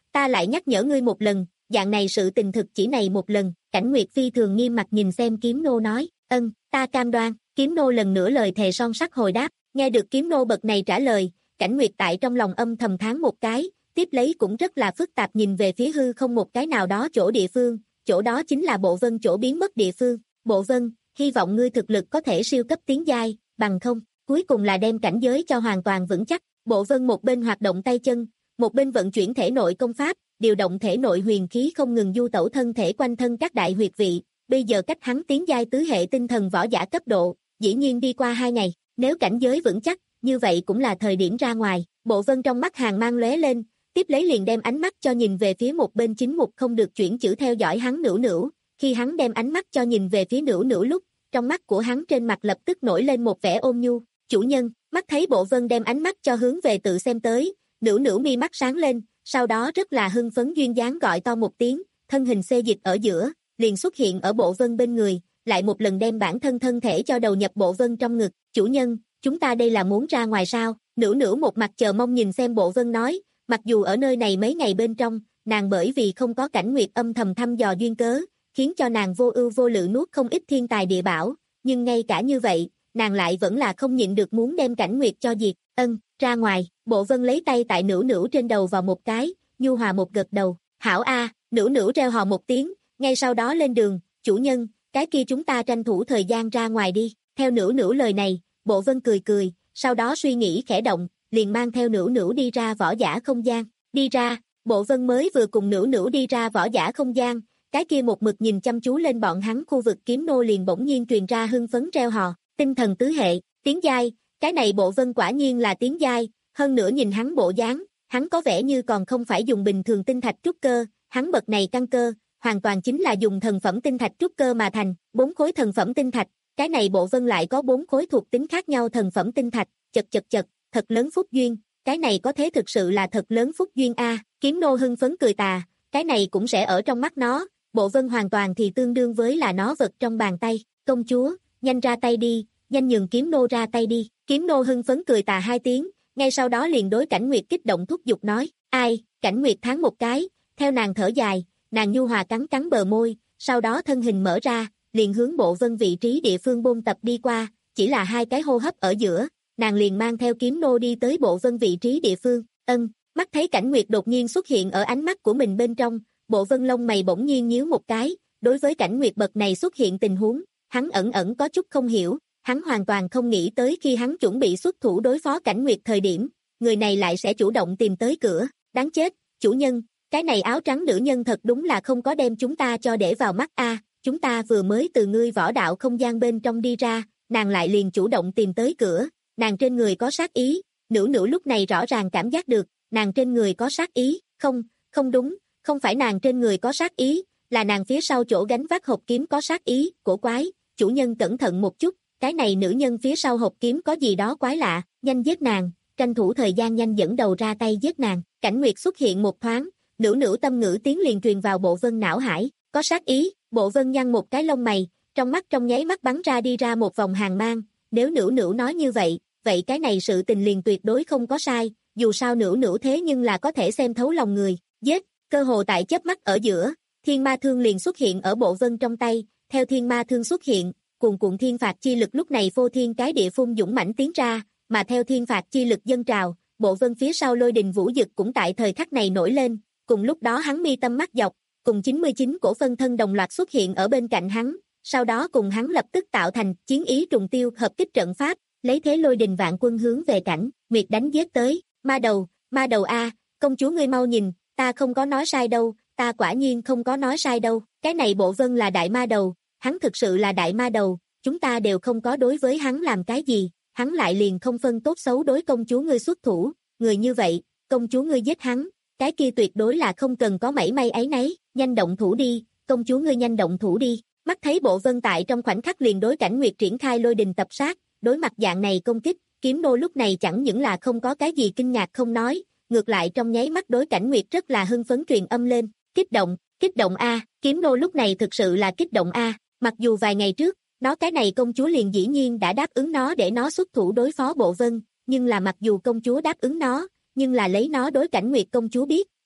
ta lại nhắc nhở ngươi một lần, dạng này sự tình thực chỉ này một lần. Cảnh Nguyệt phi thường nghiêm mặt nhìn xem kiếm nô nói, ân, ta cam đoan. Kiếm nô lần nữa lời thề son sắt hồi đáp. Nghe được kiếm nô bậc này trả lời, Cảnh Nguyệt tại trong lòng âm thầm thán một cái, tiếp lấy cũng rất là phức tạp nhìn về phía hư không một cái nào đó chỗ địa phương, chỗ đó chính là Bộ Vân chỗ biến mất địa phương. Bộ Vân, hy vọng ngươi thực lực có thể siêu cấp tiến giai, bằng không, cuối cùng là đem cảnh giới cho hoàn toàn vững chắc. Bộ Vân một bên hoạt động tay chân, một bên vận chuyển thể nội công pháp, điều động thể nội huyền khí không ngừng du tẩu thân thể quanh thân các đại huyệt vị, bây giờ cách hắn tiến giai tứ hệ tinh thần võ giả cấp độ, dĩ nhiên đi qua hai ngày, nếu cảnh giới vững chắc, như vậy cũng là thời điểm ra ngoài. Bộ Vân trong mắt hàng mang lóe lên, tiếp lấy liền đem ánh mắt cho nhìn về phía một bên chính mục không được chuyển chữ theo dõi hắn Nữu Nữu, khi hắn đem ánh mắt cho nhìn về phía Nữu Nữu lúc, trong mắt của hắn trên mặt lập tức nổi lên một vẻ ôn nhu. Chủ nhân, mắt thấy Bộ Vân đem ánh mắt cho hướng về tự xem tới, Nữu Nữu mi mắt sáng lên, sau đó rất là hưng phấn duyên dáng gọi to một tiếng, thân hình xê dịch ở giữa, liền xuất hiện ở Bộ Vân bên người, lại một lần đem bản thân thân thể cho đầu nhập Bộ Vân trong ngực. Chủ nhân, chúng ta đây là muốn ra ngoài sao? Nữu Nữu một mặt chờ mong nhìn xem Bộ Vân nói, mặc dù ở nơi này mấy ngày bên trong, nàng bởi vì không có Cảnh Nguyệt âm thầm thăm dò duyên cớ, khiến cho nàng vô ưu vô lự nuốt không ít thiên tài địa bảo, nhưng ngay cả như vậy, nàng lại vẫn là không nhịn được muốn đem Cảnh Nguyệt cho diệt. Ân, ra ngoài. Bộ Vân lấy tay tại Nữu Nữu trên đầu vào một cái, nhu hòa một gật đầu. Hảo a. Nữu Nữu reo hò một tiếng, ngay sau đó lên đường. Chủ nhân, cái kia chúng ta tranh thủ thời gian ra ngoài đi. Theo Nữu Nữu lời này, Bộ Vân cười cười, sau đó suy nghĩ khẽ động, liền mang theo Nữu Nữu đi ra võ giả không gian. Đi ra, Bộ Vân mới vừa cùng Nữu Nữu đi ra võ giả không gian, cái kia một mực nhìn chăm chú lên bọn hắn khu vực kiếm nô liền bỗng nhiên truyền ra hưng phấn reo hò, tinh thần tứ hệ, tiến giai, cái này Bộ Vân quả nhiên là tiến giai, hơn nữa nhìn hắn bộ dáng, hắn có vẻ như còn không phải dùng bình thường tinh thạch trúc cơ, hắn bậc này căn cơ, hoàn toàn chính là dùng thần phẩm tinh thạch trúc cơ mà thành, bốn khối thần phẩm tinh thạch, cái này Bộ Vân lại có bốn khối thuộc tính khác nhau thần phẩm tinh thạch, chật chật chật, thật lớn phúc duyên, cái này có thế thực sự là thật lớn phúc duyên a. Kiếm nô hưng phấn cười tà, cái này cũng sẽ ở trong mắt nó, Bộ Vân hoàn toàn thì tương đương với là nó vật trong bàn tay. Công chúa, nhanh ra tay đi, nhanh nhường kiếm nô ra tay đi. Kiếm nô hưng phấn cười tà hai tiếng, ngay sau đó liền đối Cảnh Nguyệt kích động thúc giục nói, ai? Cảnh Nguyệt thắng một cái, theo nàng thở dài, nàng nhu hòa cắn cắn bờ môi, sau đó thân hình mở ra, liền hướng Bộ Vân vị trí địa phương bôn tập đi qua, chỉ là hai cái hô hấp ở giữa, nàng liền mang theo kiếm nô đi tới Bộ Vân vị trí địa phương. Ân, mắt thấy Cảnh Nguyệt đột nhiên xuất hiện ở ánh mắt của mình bên trong, Bộ Vân lông mày bỗng nhiên nhíu một cái, đối với Cảnh Nguyệt bậc này xuất hiện tình huống, hắn ẩn ẩn có chút không hiểu, hắn hoàn toàn không nghĩ tới khi hắn chuẩn bị xuất thủ đối phó Cảnh Nguyệt thời điểm, người này lại sẽ chủ động tìm tới cửa, đáng chết, chủ nhân, cái này áo trắng nữ nhân thật đúng là không có đem chúng ta cho để vào mắt a, chúng ta vừa mới từ ngươi võ đạo không gian bên trong đi ra, nàng lại liền chủ động tìm tới cửa, nàng trên người có sát ý. Nữu Nữu lúc này rõ ràng cảm giác được, nàng trên người có sát ý, không, không đúng, không phải nàng trên người có sát ý, là nàng phía sau chỗ gánh vác hộp kiếm có sát ý, cổ quái, chủ nhân cẩn thận một chút, cái này nữ nhân phía sau hộp kiếm có gì đó quái lạ, nhanh giết nàng, tranh thủ thời gian nhanh dẫn đầu ra tay giết nàng. Cảnh Nguyệt xuất hiện một thoáng, Nữu Nữu tâm ngữ tiếng liền truyền vào Bộ Vân não hải, có sát ý. Bộ Vân nhăn một cái lông mày, trong mắt trong nháy mắt bắn ra đi ra một vòng hàn mang, nếu Nữu Nữu nói như vậy, vậy cái này sự tình liền tuyệt đối không có sai, dù sao Nữu Nữu thế nhưng là có thể xem thấu lòng người, giết, cơ hồ tại chớp mắt ở giữa, thiên ma thương liền xuất hiện ở Bộ Vân trong tay, theo thiên ma thương xuất hiện, cuồn cuộn thiên phạt chi lực lúc này phô thiên cái địa phun dũng mãnh tiến ra, mà theo thiên phạt chi lực dâng trào, Bộ Vân phía sau lôi đình vũ dực cũng tại thời khắc này nổi lên, cùng lúc đó hắn mi tâm mắt dọc, cùng chín mươi chín cổ phân thân đồng loạt xuất hiện ở bên cạnh hắn, sau đó cùng hắn lập tức tạo thành chiến ý trùng tiêu hợp kích trận pháp, lấy thế lôi đình vạn quân hướng về Cảnh Nguyệt đánh giết tới. Ma đầu, ma đầu a, công chúa ngươi mau nhìn, ta không có nói sai đâu, ta quả nhiên không có nói sai đâu, cái này Bộ Vân là đại ma đầu, hắn thực sự là đại ma đầu, chúng ta đều không có đối với hắn làm cái gì, hắn lại liền không phân tốt xấu đối công chúa ngươi xuất thủ, người như vậy, công chúa ngươi giết hắn, cái kia tuyệt đối là không cần có mảy may ấy nấy, nhanh động thủ đi, công chúa ngươi nhanh động thủ đi. Mắt thấy Bộ Vân tại trong khoảnh khắc liền đối Cảnh Nguyệt triển khai lôi đình tập sát, đối mặt dạng này công kích, kiếm nô lúc này chẳng những là không có cái gì kinh ngạc không nói, ngược lại trong nháy mắt đối Cảnh Nguyệt rất là hưng phấn truyền âm lên, kích động, kích động a, kiếm nô lúc này thực sự là kích động a, mặc dù vài ngày trước, nó cái này công chúa liền dĩ nhiên đã đáp ứng nó để nó xuất thủ đối phó Bộ Vân, nhưng là mặc dù công chúa đáp ứng nó, nhưng là lấy nó đối Cảnh Nguyệt công chúa biết,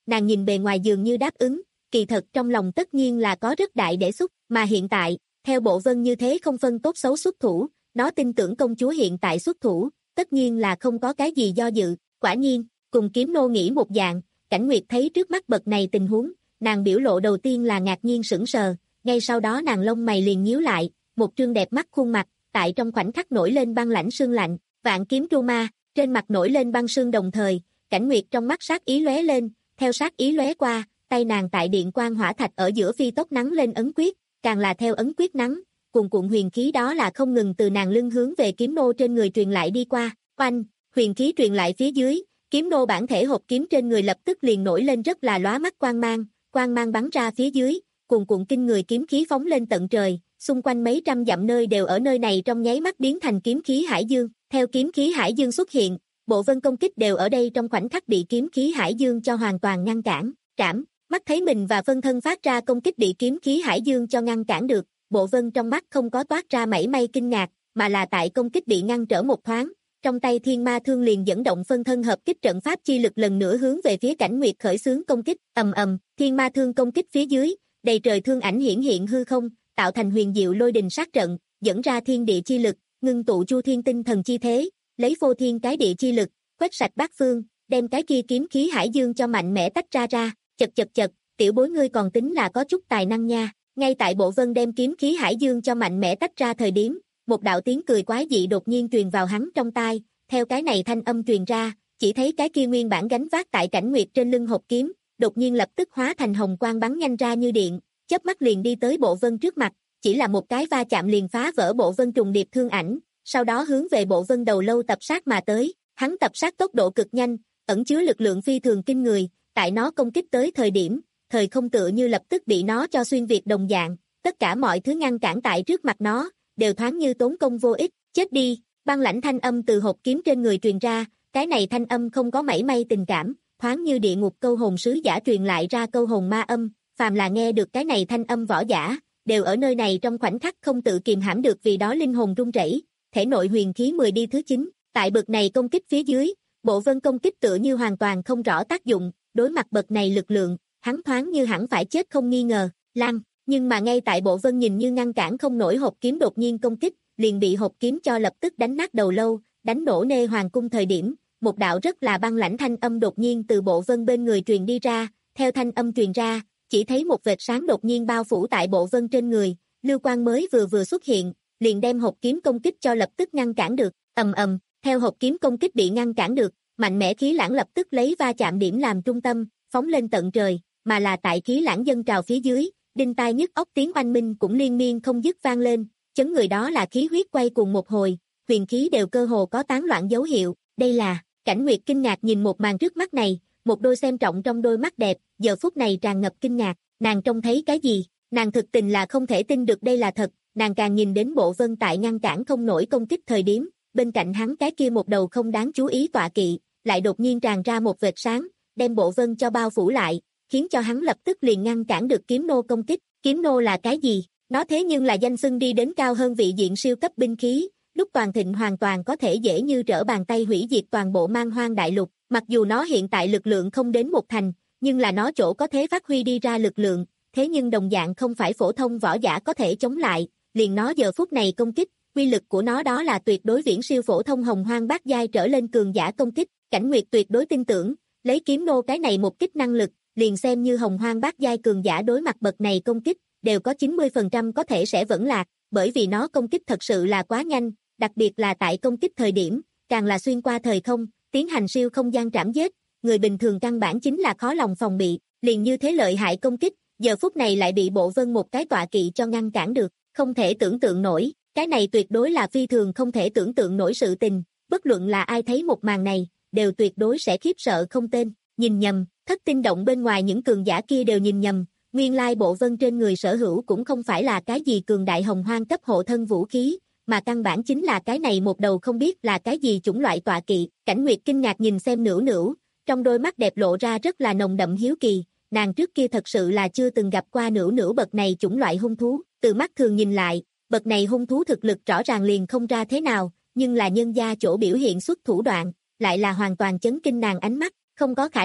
nàng nhìn bề ngoài dường như đáp ứng, kỳ thật trong lòng tất nhiên là có rất đại để xúc, mà hiện tại, theo Bộ Vân như thế không phân tốt xấu xuất thủ, nó tin tưởng công chúa hiện tại xuất thủ, tất nhiên là không có cái gì do dự, quả nhiên, cùng kiếm nô nghĩ một dạng, Cảnh Nguyệt thấy trước mắt bậc này tình huống, nàng biểu lộ đầu tiên là ngạc nhiên sững sờ, ngay sau đó nàng lông mày liền nhíu lại, một trương đẹp mắt khuôn mặt, tại trong khoảnh khắc nổi lên băng lãnh sương lạnh, vạn kiếm tru ma, trên mặt nổi lên băng sương đồng thời, Cảnh Nguyệt trong mắt sát ý lóe lên, theo sát ý lóe qua, tay nàng tại điện quang hỏa thạch ở giữa phi tốc nắng lên ấn quyết, càng là theo ấn quyết nắng, cuồn cuộn huyền khí đó là không ngừng từ nàng lưng hướng về kiếm nô trên người truyền lại đi qua, oanh, huyền khí truyền lại phía dưới, kiếm nô bản thể hộp kiếm trên người lập tức liền nổi lên rất là lóa mắt quang mang, quang mang bắn ra phía dưới, cuồn cuộn kinh người kiếm khí phóng lên tận trời, xung quanh mấy trăm dặm nơi đều ở nơi này trong nháy mắt biến thành kiếm khí hải dương, theo kiếm khí hải dương xuất hiện, Bộ Vân công kích đều ở đây trong khoảnh khắc bị kiếm khí hải dương cho hoàn toàn ngăn cản, trảm, mắt thấy mình và phân thân phát ra công kích bị kiếm khí hải dương cho ngăn cản được, Bộ Vân trong mắt không có toát ra mảy may kinh ngạc, mà là tại công kích bị ngăn trở một thoáng, trong tay Thiên Ma Thương liền dẫn động phân thân hợp kích trận pháp chi lực lần nữa hướng về phía Cảnh Nguyệt khởi xướng công kích, ầm ầm, Thiên Ma Thương công kích phía dưới, đầy trời thương ảnh hiển hiện hư không, tạo thành huyền diệu lôi đình sát trận, dẫn ra thiên địa chi lực, ngưng tụ chu thiên tinh thần chi thế, lấy vô thiên cái địa chi lực, quét sạch bát phương, đem cái kia kiếm khí hải dương cho mạnh mẽ tách ra ra, chật chật chật, tiểu bối ngươi còn tính là có chút tài năng nha. Ngay tại Bộ Vân đem kiếm khí hải dương cho mạnh mẽ tách ra thời điểm, một đạo tiếng cười quái dị đột nhiên truyền vào hắn trong tai, theo cái này thanh âm truyền ra, chỉ thấy cái kia nguyên bản gánh vác tại Cảnh Nguyệt trên lưng hộp kiếm, đột nhiên lập tức hóa thành hồng quang bắn nhanh ra như điện, chớp mắt liền đi tới Bộ Vân trước mặt, chỉ là một cái va chạm liền phá vỡ Bộ Vân trùng điệp thương ảnh, sau đó hướng về Bộ Vân đầu lâu tập sát mà tới, hắn tập sát tốc độ cực nhanh, ẩn chứa lực lượng phi thường kinh người, tại nó công kích tới thời điểm, thời không tựa như lập tức bị nó cho xuyên việt đồng dạng, tất cả mọi thứ ngăn cản tại trước mặt nó, đều thoáng như tốn công vô ích, chết đi, băng lãnh thanh âm từ hộp kiếm trên người truyền ra, cái này thanh âm không có mảy may tình cảm, thoáng như địa ngục câu hồn sứ giả truyền lại ra câu hồn ma âm, phàm là nghe được cái này thanh âm võ giả, đều ở nơi này trong khoảnh khắc không tự kiềm hãm được vì đó linh hồn run rẩy, thể nội huyền khí mười đi thứ chín, tại bậc này công kích phía dưới, Bộ Vân công kích tựa như hoàn toàn không rõ tác dụng, đối mặt bậc này lực lượng, hắn thoáng như hẳn phải chết không nghi ngờ, lăng, nhưng mà ngay tại Bộ Vân nhìn như ngăn cản không nổi hộp kiếm đột nhiên công kích, liền bị hộp kiếm cho lập tức đánh nát đầu lâu, đánh nổ nê hoàng cung thời điểm, một đạo rất là băng lãnh thanh âm đột nhiên từ Bộ Vân bên người truyền đi ra, theo thanh âm truyền ra, chỉ thấy một vệt sáng đột nhiên bao phủ tại Bộ Vân trên người, lưu quang mới vừa vừa xuất hiện, liền đem hộp kiếm công kích cho lập tức ngăn cản được, ầm ầm, theo hộp kiếm công kích bị ngăn cản được, mạnh mẽ khí lãng lập tức lấy va chạm điểm làm trung tâm, phóng lên tận trời, mà là tại khí lãng dâng trào phía dưới, đinh tai nhức óc tiếng oanh minh cũng liên miên không dứt vang lên, chấn người đó là khí huyết quay cùng một hồi, huyền khí đều cơ hồ có tán loạn dấu hiệu, đây là, Cảnh Nguyệt kinh ngạc nhìn một màn trước mắt này, một đôi xem trọng trong đôi mắt đẹp, giờ phút này tràn ngập kinh ngạc, nàng trông thấy cái gì, nàng thực tình là không thể tin được đây là thật, nàng càng nhìn đến Bộ Vân tại ngăn cản không nổi công kích thời điểm, bên cạnh hắn cái kia một đầu không đáng chú ý tọa kỵ, lại đột nhiên tràn ra một vệt sáng, đem Bộ Vân cho bao phủ lại, khiến cho hắn lập tức liền ngăn cản được kiếm nô công kích, kiếm nô là cái gì? Nó thế nhưng là danh xưng đi đến cao hơn vị diện siêu cấp binh khí, lúc toàn thịnh hoàn toàn có thể dễ như trở bàn tay hủy diệt toàn bộ man hoang đại lục, mặc dù nó hiện tại lực lượng không đến một thành, nhưng là nó chỗ có thể phát huy đi ra lực lượng, thế nhưng đồng dạng không phải phổ thông võ giả có thể chống lại, liền nó giờ phút này công kích, quy lực của nó đó là tuyệt đối viễn siêu phổ thông hồng hoang bát giai trở lên cường giả công kích, Cảnh Nguyệt tuyệt đối tin tưởng, lấy kiếm nô cái này một kích năng lực, liền xem như hồng hoang bát giai cường giả đối mặt bậc này công kích, đều có chín mươi phần trăm có thể sẽ vẫn lạc, bởi vì nó công kích thật sự là quá nhanh, đặc biệt là tại công kích thời điểm, càng là xuyên qua thời không, tiến hành siêu không gian trảm giết, người bình thường căn bản chính là khó lòng phòng bị, liền như thế lợi hại công kích, giờ phút này lại bị Bộ Vân một cái tọa kỵ cho ngăn cản được, không thể tưởng tượng nổi, cái này tuyệt đối là phi thường không thể tưởng tượng nổi sự tình, bất luận là ai thấy một màn này, đều tuyệt đối sẽ khiếp sợ không tên, nhìn nhầm, thất tinh động bên ngoài những cường giả kia đều nhìn nhầm, nguyên lai Bộ Vân trên người sở hữu cũng không phải là cái gì cường đại hồng hoang cấp hộ thân vũ khí, mà căn bản chính là cái này một đầu không biết là cái gì chủng loại tọa kỵ, Cảnh Nguyệt kinh ngạc nhìn xem Nữu Nữu, trong đôi mắt đẹp lộ ra rất là nồng đậm hiếu kỳ, nàng trước kia thật sự là chưa từng gặp qua Nữu Nữu bậc này chủng loại hung thú, từ mắt thường nhìn lại, bậc này hung thú thực lực rõ ràng liền không ra thế nào, nhưng là nhân gia chỗ biểu hiện xuất thủ đoạn, lại là hoàn toàn chấn kinh nàng ánh mắt, không có khả năng,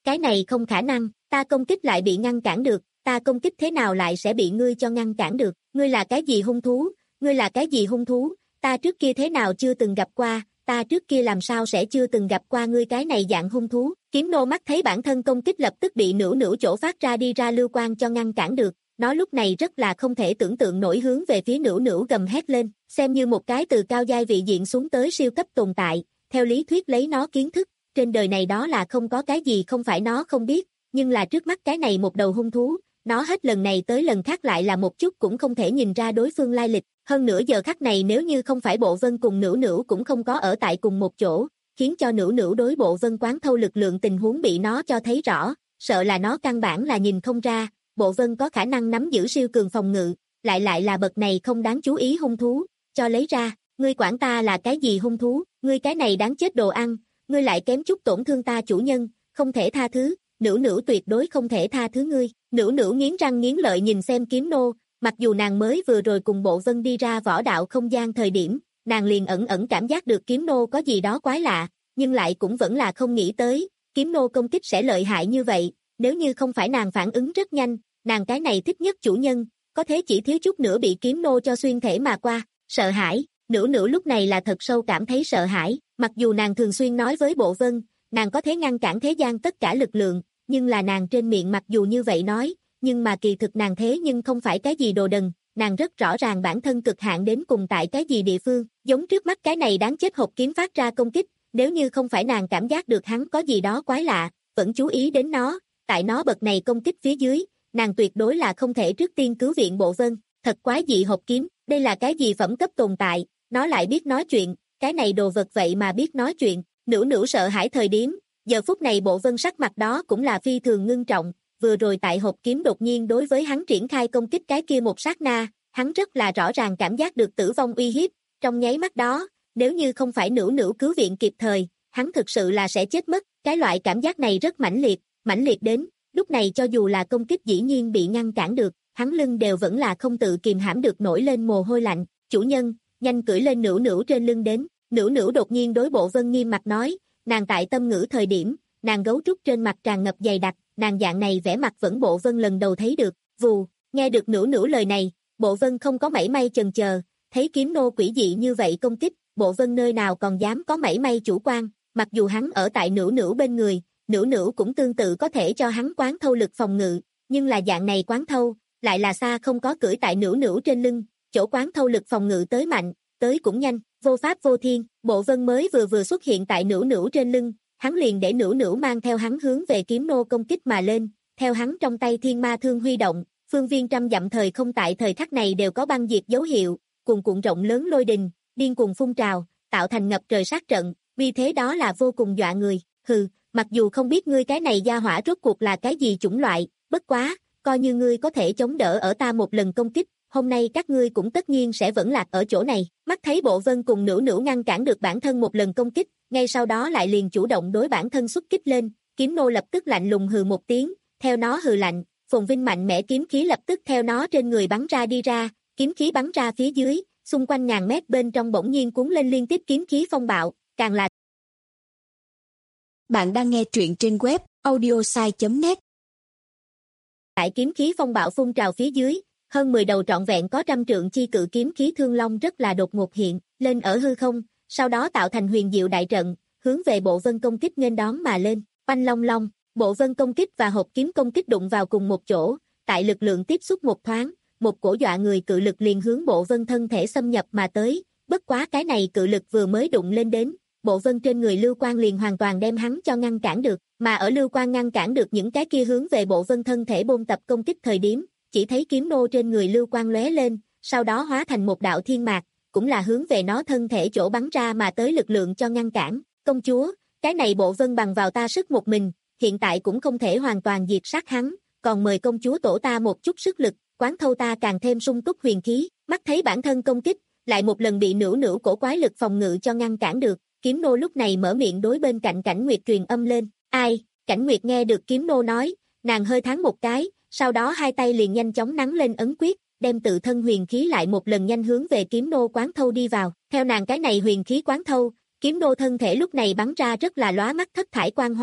cái này không khả năng, ta công kích lại bị ngăn cản được, ta công kích thế nào lại sẽ bị ngươi cho ngăn cản được, ngươi là cái gì hung thú, ngươi là cái gì hung thú, ta trước kia thế nào chưa từng gặp qua, ta trước kia làm sao sẽ chưa từng gặp qua ngươi cái này dạng hung thú, kiếm nô mắt thấy bản thân công kích lập tức bị nữu nữu chỗ phát ra đi ra lưu quang cho ngăn cản được, nó lúc này rất là không thể tưởng tượng nổi hướng về phía nữu nữu gầm hét lên, xem như một cái từ cao giai vị diện xuống tới siêu cấp tồn tại, theo lý thuyết lấy nó kiến thức, trên đời này đó là không có cái gì không phải nó không biết, nhưng là trước mắt cái này một đầu hung thú, nó hết lần này tới lần khác lại là một chút cũng không thể nhìn ra đối phương lai lịch, hơn nữa giờ khắc này nếu như không phải Bộ Vân cùng Nữu Nữu cũng không có ở tại cùng một chỗ, khiến cho Nữu Nữu đối Bộ Vân quán thâu lực lượng tình huống bị nó cho thấy rõ, sợ là nó căn bản là nhìn không ra, Bộ Vân có khả năng nắm giữ siêu cường phòng ngự, lại lại là bậc này không đáng chú ý hung thú, cho lấy ra, ngươi quản ta là cái gì hung thú, ngươi cái này đáng chết đồ ăn, ngươi lại kém chút tổn thương ta chủ nhân, không thể tha thứ, Nữu Nữu tuyệt đối không thể tha thứ ngươi, Nữu Nữu nghiến răng nghiến lợi nhìn xem kiếm nô, mặc dù nàng mới vừa rồi cùng Bộ Vân đi ra võ đạo không gian thời điểm, nàng liền ẩn ẩn cảm giác được kiếm nô có gì đó quái lạ, nhưng lại cũng vẫn là không nghĩ tới, kiếm nô công kích sẽ lợi hại như vậy, nếu như không phải nàng phản ứng rất nhanh, nàng cái này thích nhất chủ nhân, có thế chỉ thiếu chút nữa bị kiếm nô cho xuyên thể mà qua, sợ hãi, Nữu Nữu lúc này là thật sâu cảm thấy sợ hãi, mặc dù nàng thường xuyên nói với Bộ Vân, nàng có thể ngăn cản thế gian tất cả lực lượng, nhưng là nàng trên miệng mặc dù như vậy nói, nhưng mà kỳ thực nàng thế nhưng không phải cái gì đồ đần, nàng rất rõ ràng bản thân cực hạn đến cùng tại cái gì địa phương, giống trước mắt cái này đáng chết hộp kiếm phát ra công kích, nếu như không phải nàng cảm giác được hắn có gì đó quái lạ, vẫn chú ý đến nó, tại nó bậc này công kích phía dưới, nàng tuyệt đối là không thể trước tiên cứu viện Bộ Vân, thật quái dị hộp kiếm, đây là cái gì phẩm cấp tồn tại, nó lại biết nói chuyện, cái này đồ vật vậy mà biết nói chuyện, Nữu Nữu sợ hãi thời điểm, giờ phút này Bộ Vân sắc mặt đó cũng là phi thường ngưng trọng, vừa rồi tại hộp kiếm đột nhiên đối với hắn triển khai công kích cái kia một sát na, hắn rất là rõ ràng cảm giác được tử vong uy hiếp, trong nháy mắt đó, nếu như không phải Nữu Nữu cứu viện kịp thời, hắn thực sự là sẽ chết mất, cái loại cảm giác này rất mãnh liệt, mãnh liệt đến, lúc này cho dù là công kích dĩ nhiên bị ngăn cản được, hắn lưng đều vẫn là không tự kìm hãm được nổi lên mồ hôi lạnh, chủ nhân, nhanh cưỡi lên Nữu Nữu trên lưng đến, Nữu Nữu đột nhiên đối Bộ Vân nghiêm mặt nói, nàng tại tâm ngữ thời điểm, nàng gấu trúc trên mặt tràn ngập dày đặc, nàng dạng này vẻ mặt vẫn Bộ Vân lần đầu thấy được, vù, nghe được Nữu Nữu lời này, Bộ Vân không có mảy may chần chờ, thấy kiếm nô quỷ dị như vậy công kích, Bộ Vân nơi nào còn dám có mảy may chủ quan, mặc dù hắn ở tại Nữu Nữu bên người, Nữu Nữu cũng tương tự có thể cho hắn quán thâu lực phòng ngự, nhưng là dạng này quán thâu, lại là xa không có cưỡi tại Nữu Nữu trên lưng, chỗ quán thâu lực phòng ngự tới mạnh, tới cũng nhanh, vô pháp vô thiên, Bộ Vân mới vừa vừa xuất hiện tại Nữu Nữu trên lưng, hắn liền để Nữu Nữu mang theo hắn hướng về kiếm nô công kích mà lên, theo hắn trong tay thiên ma thương huy động, phương viên trăm dặm thời không tại thời khắc này đều có băng diệt dấu hiệu, cuồn cuộn rộng lớn lôi đình, điên cuồng phun trào, tạo thành ngập trời sát trận, vì thế đó là vô cùng dọa người, hừ, mặc dù không biết ngươi cái này gia hỏa rốt cuộc là cái gì chủng loại, bất quá, coi như ngươi có thể chống đỡ ở ta một lần công kích, hôm nay các ngươi cũng tất nhiên sẽ vẫn lạc ở chỗ này, mắt thấy Bộ Vân cùng Nữu Nữu ngăn cản được bản thân một lần công kích, ngay sau đó lại liền chủ động đối bản thân xuất kích lên, kiếm nô lập tức lạnh lùng hừ một tiếng, theo nó hừ lạnh, phồn vinh mạnh mẽ kiếm khí lập tức theo nó trên người bắn ra đi ra, kiếm khí bắn ra phía dưới, xung quanh ngàn mét bên trong bỗng nhiên cuốn lên liên tiếp kiếm khí phong bạo, càng là. Bạn đang nghe truyện trên web audiosai chấm net. Tại kiếm khí phong bạo phun trào phía dưới, hơn mười đầu trọn vẹn có trăm trượng chi cự kiếm khí thương long rất là đột ngột hiện lên ở hư không, sau đó tạo thành huyền diệu đại trận, hướng về Bộ Vân công kích nghênh đón mà lên, oanh long long, Bộ Vân công kích và hộp kiếm công kích đụng vào cùng một chỗ, tại lực lượng tiếp xúc một thoáng, một cổ dọa người cự lực liền hướng Bộ Vân thân thể xâm nhập mà tới, bất quá cái này cự lực vừa mới đụng lên đến, Bộ Vân trên người lưu quang liền hoàn toàn đem hắn cho ngăn cản được, mà ở lưu quang ngăn cản được những cái kia hướng về Bộ Vân thân thể bôn tập công kích thời điểm, chỉ thấy kiếm nô trên người lưu quang lóe lên, sau đó hóa thành một đạo thiên mạc, cũng là hướng về nó thân thể chỗ bắn ra mà tới lực lượng cho ngăn cản. Công chúa, cái này Bộ Vân bằng vào ta sức một mình, hiện tại cũng không thể hoàn toàn diệt sát hắn, còn mời công chúa tổ ta một chút sức lực, quán thâu ta càng thêm sung túc huyền khí, mắt thấy bản thân công kích, lại một lần bị Nữu Nữu cổ quái lực phòng ngự cho ngăn cản được, kiếm nô lúc này mở miệng đối bên cạnh Cảnh Nguyệt truyền âm lên, ai, Cảnh Nguyệt nghe được kiếm nô nói, nàng hơi thắng một cái, sau đó hai tay liền nhanh chóng nắn lên ấn quyết, đem tự thân huyền khí lại một lần nhanh hướng về kiếm nô quán thâu đi vào, theo nàng cái này huyền khí quán thâu, kiếm nô thân thể lúc này bắn ra rất là lóa mắt thất thải quang hoa,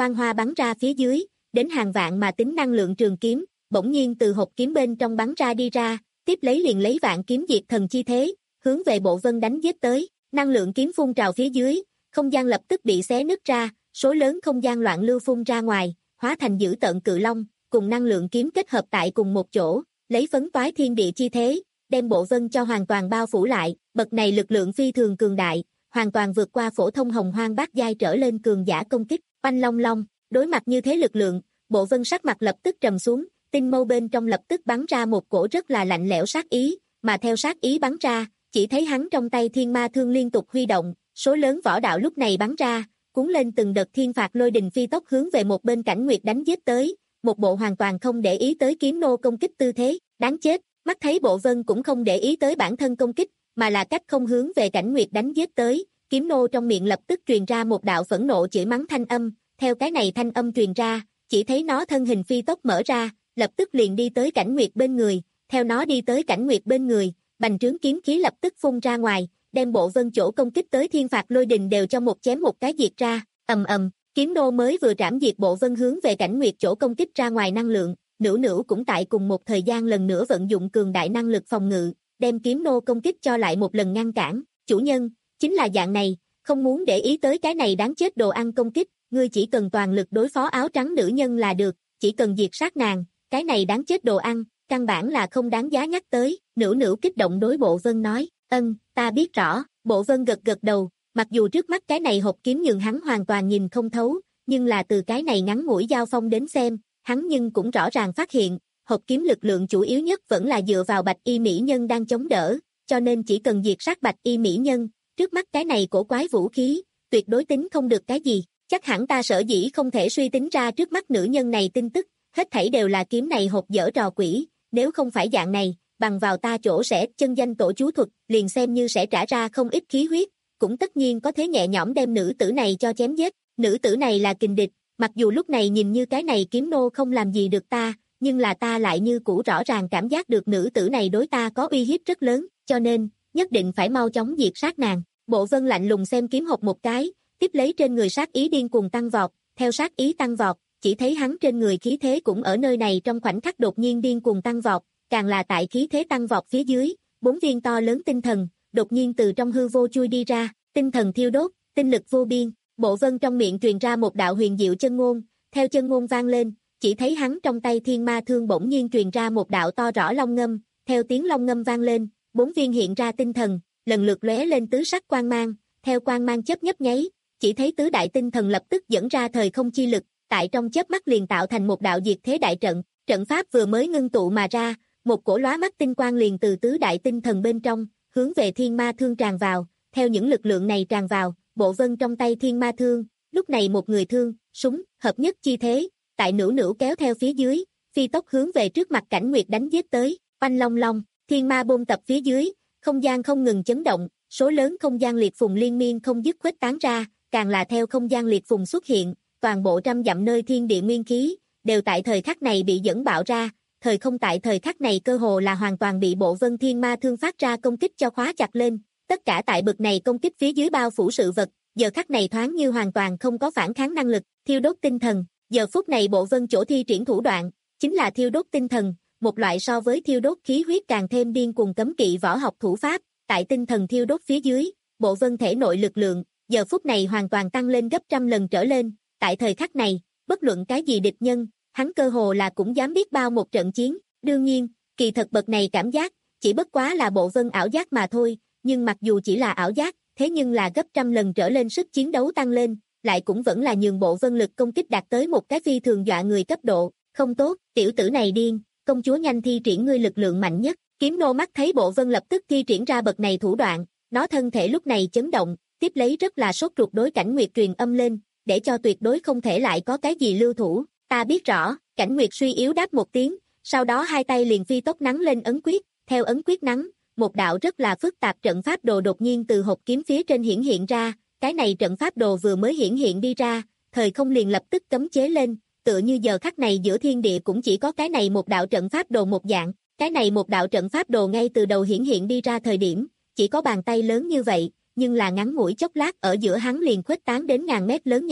quang hoa bắn ra phía dưới, đến hàng vạn mà tính năng lượng trường kiếm, bỗng nhiên từ hộp kiếm bên trong bắn ra đi ra, tiếp lấy liền lấy vạn kiếm diệt thần chi thế, hướng về Bộ Vân đánh giết tới, năng lượng kiếm phun trào phía dưới, không gian lập tức bị xé nứt ra, số lớn không gian loạn lưu phun ra ngoài, hóa thành dữ tợn cự long, cùng năng lượng kiếm kết hợp tại cùng một chỗ, lấy phấn toái thiên địa chi thế, đem Bộ Vân cho hoàn toàn bao phủ lại, bậc này lực lượng phi thường cường đại, hoàn toàn vượt qua phổ thông hồng hoang bát giai trở lên cường giả công kích, oanh long long, đối mặt như thế lực lượng, Bộ Vân sắc mặt lập tức trầm xuống, tinh mâu bên trong lập tức bắn ra một cổ rất là lạnh lẽo sát ý, mà theo sát ý bắn ra, chỉ thấy hắn trong tay thiên ma thương liên tục huy động, số lớn võ đạo lúc này bắn ra, cuốn lên từng đợt thiên phạt lôi đình phi tốc hướng về một bên Cảnh Nguyệt đánh giết tới, một bộ hoàn toàn không để ý tới kiếm nô công kích tư thế, đáng chết, mắt thấy Bộ Vân cũng không để ý tới bản thân công kích, mà là cách không hướng về Cảnh Nguyệt đánh giết tới, kiếm nô trong miệng lập tức truyền ra một đạo phẫn nộ chửi mắng thanh âm, theo cái này thanh âm truyền ra, chỉ thấy nó thân hình phi tốc mở ra, lập tức liền đi tới Cảnh Nguyệt bên người, theo nó đi tới Cảnh Nguyệt bên người, bành trướng kiếm khí lập tức phun ra ngoài, đem Bộ Vân chỗ công kích tới thiên phạt lôi đình đều cho một chém một cái diệt ra, ầm ầm, kiếm nô mới vừa trảm diệt Bộ Vân hướng về Cảnh Nguyệt chỗ công kích ra ngoài năng lượng, Nữu Nữu cũng tại cùng một thời gian lần nữa vận dụng cường đại năng lực phòng ngự, đem kiếm nô công kích cho lại một lần ngăn cản, chủ nhân, chính là dạng này, không muốn để ý tới cái này đáng chết đồ ăn công kích, ngươi chỉ cần toàn lực đối phó áo trắng nữ nhân là được, chỉ cần diệt sát nàng, cái này đáng chết đồ ăn, căn bản là không đáng giá nhắc tới, Nữu Nữu kích động đối Bộ Vân nói, ân, ta biết rõ, Bộ Vân gật gật đầu, mặc dù trước mắt cái này hộp kiếm nhường hắn hoàn toàn nhìn không thấu, nhưng là từ cái này ngắn ngủi giao phong đến xem, hắn nhưng cũng rõ ràng phát hiện, hộp kiếm lực lượng chủ yếu nhất vẫn là dựa vào bạch y mỹ nhân đang chống đỡ, cho nên chỉ cần diệt sát bạch y mỹ nhân, trước mắt cái này cổ quái vũ khí, tuyệt đối tính không được cái gì, chắc hẳn ta sở dĩ không thể suy tính ra trước mắt nữ nhân này tin tức, hết thảy đều là kiếm này hộp dở trò quỷ, nếu không phải dạng này, bằng vào ta chỗ sẽ chân danh tổ chú thuật, liền xem như sẽ trả ra không ít khí huyết, cũng tất nhiên có thế nhẹ nhõm đem nữ tử này cho chém giết, nữ tử này là kình địch, mặc dù lúc này nhìn như cái này kiếm nô không làm gì được ta, nhưng là ta lại như cũ rõ ràng cảm giác được nữ tử này đối ta có uy hiếp rất lớn, cho nên, nhất định phải mau chóng diệt sát nàng. Bộ Vân lạnh lùng xem kiếm hộp một cái, tiếp lấy trên người sát ý điên cuồng tăng vọt, theo sát ý tăng vọt, chỉ thấy hắn trên người khí thế cũng ở nơi này trong khoảnh khắc đột nhiên điên cuồng tăng vọt, càng là tại khí thế tăng vọt phía dưới, bốn viên to lớn tinh thần, đột nhiên từ trong hư vô chui đi ra, tinh thần thiêu đốt, tinh lực vô biên, Bộ Vân trong miệng truyền ra một đạo huyền diệu chân ngôn, theo chân ngôn vang lên, chỉ thấy hắn trong tay thiên ma thương bỗng nhiên truyền ra một đạo to rõ long ngâm, theo tiếng long ngâm vang lên, bốn viên hiện ra tinh thần, lần lượt lóe lên tứ sắc quang mang, theo quang mang chớp nhấp nháy, chỉ thấy tứ đại tinh thần lập tức dẫn ra thời không chi lực, tại trong chớp mắt liền tạo thành một đạo diệt thế đại trận, trận pháp vừa mới ngưng tụ mà ra, một cổ lóa mắt tinh quang liền từ tứ đại tinh thần bên trong, hướng về thiên ma thương tràn vào, theo những lực lượng này tràn vào, Bộ Vân trong tay thiên ma thương, lúc này một người thương, súng, hợp nhất chi thế, tại Nữu Nữu kéo theo phía dưới, phi tốc hướng về trước mặt Cảnh Nguyệt đánh giết tới, oanh long long, thiên ma bôn tập phía dưới, không gian không ngừng chấn động, số lớn không gian liệt phùng liên miên không dứt khuếch tán ra, càng là theo không gian liệt phùng xuất hiện, toàn bộ trăm dặm nơi thiên địa nguyên khí, đều tại thời khắc này bị dẫn bạo ra, thời không tại thời khắc này cơ hồ là hoàn toàn bị Bộ Vân thiên ma thương phát ra công kích cho khóa chặt lên, tất cả tại bực này công kích phía dưới bao phủ sự vật, giờ khắc này thoáng như hoàn toàn không có phản kháng năng lực, thiêu đốt tinh thần, giờ phút này Bộ Vân chỗ thi triển thủ đoạn, chính là thiêu đốt tinh thần, một loại so với thiêu đốt khí huyết càng thêm điên cuồng cấm kỵ võ học thủ pháp, tại tinh thần thiêu đốt phía dưới, Bộ Vân thể nội lực lượng, giờ phút này hoàn toàn tăng lên gấp trăm lần trở lên, tại thời khắc này, bất luận cái gì địch nhân, hắn cơ hồ là cũng dám biết bao một trận chiến, đương nhiên, kỳ thật bậc này cảm giác, chỉ bất quá là Bộ Vân ảo giác mà thôi, nhưng mặc dù chỉ là ảo giác, thế nhưng là gấp trăm lần trở lên sức chiến đấu tăng lên, lại cũng vẫn là nhường Bộ Vân lực công kích đạt tới một cái phi thường dọa người cấp độ, không tốt, tiểu tử này điên, công chúa nhanh thi triển ngươi lực lượng mạnh nhất, kiếm nô mắt thấy Bộ Vân lập tức thi triển ra bậc này thủ đoạn, nó thân thể lúc này chấn động, tiếp lấy rất là sốt ruột đối Cảnh Nguyệt truyền âm lên, để cho tuyệt đối không thể lại có cái gì lưu thủ, ta biết rõ, Cảnh Nguyệt suy yếu đáp một tiếng, sau đó hai tay liền phi tốc nắn lên ấn quyết, theo ấn quyết nắn, một đạo rất là phức tạp trận pháp đồ đột nhiên từ hộp kiếm phía trên hiển hiện ra, cái này trận pháp đồ vừa mới hiển hiện đi ra, thời không liền lập tức cấm chế lên, tựa như giờ khắc này giữa thiên địa cũng chỉ có cái này một đạo trận pháp đồ một dạng, cái này một đạo trận pháp đồ ngay từ đầu hiển hiện đi ra thời điểm, chỉ có bàn tay lớn như vậy, nhưng là ngắn ngủi chốc lát ở giữa hắn liền khuếch tán đến ngàn mét lớn nhỏ,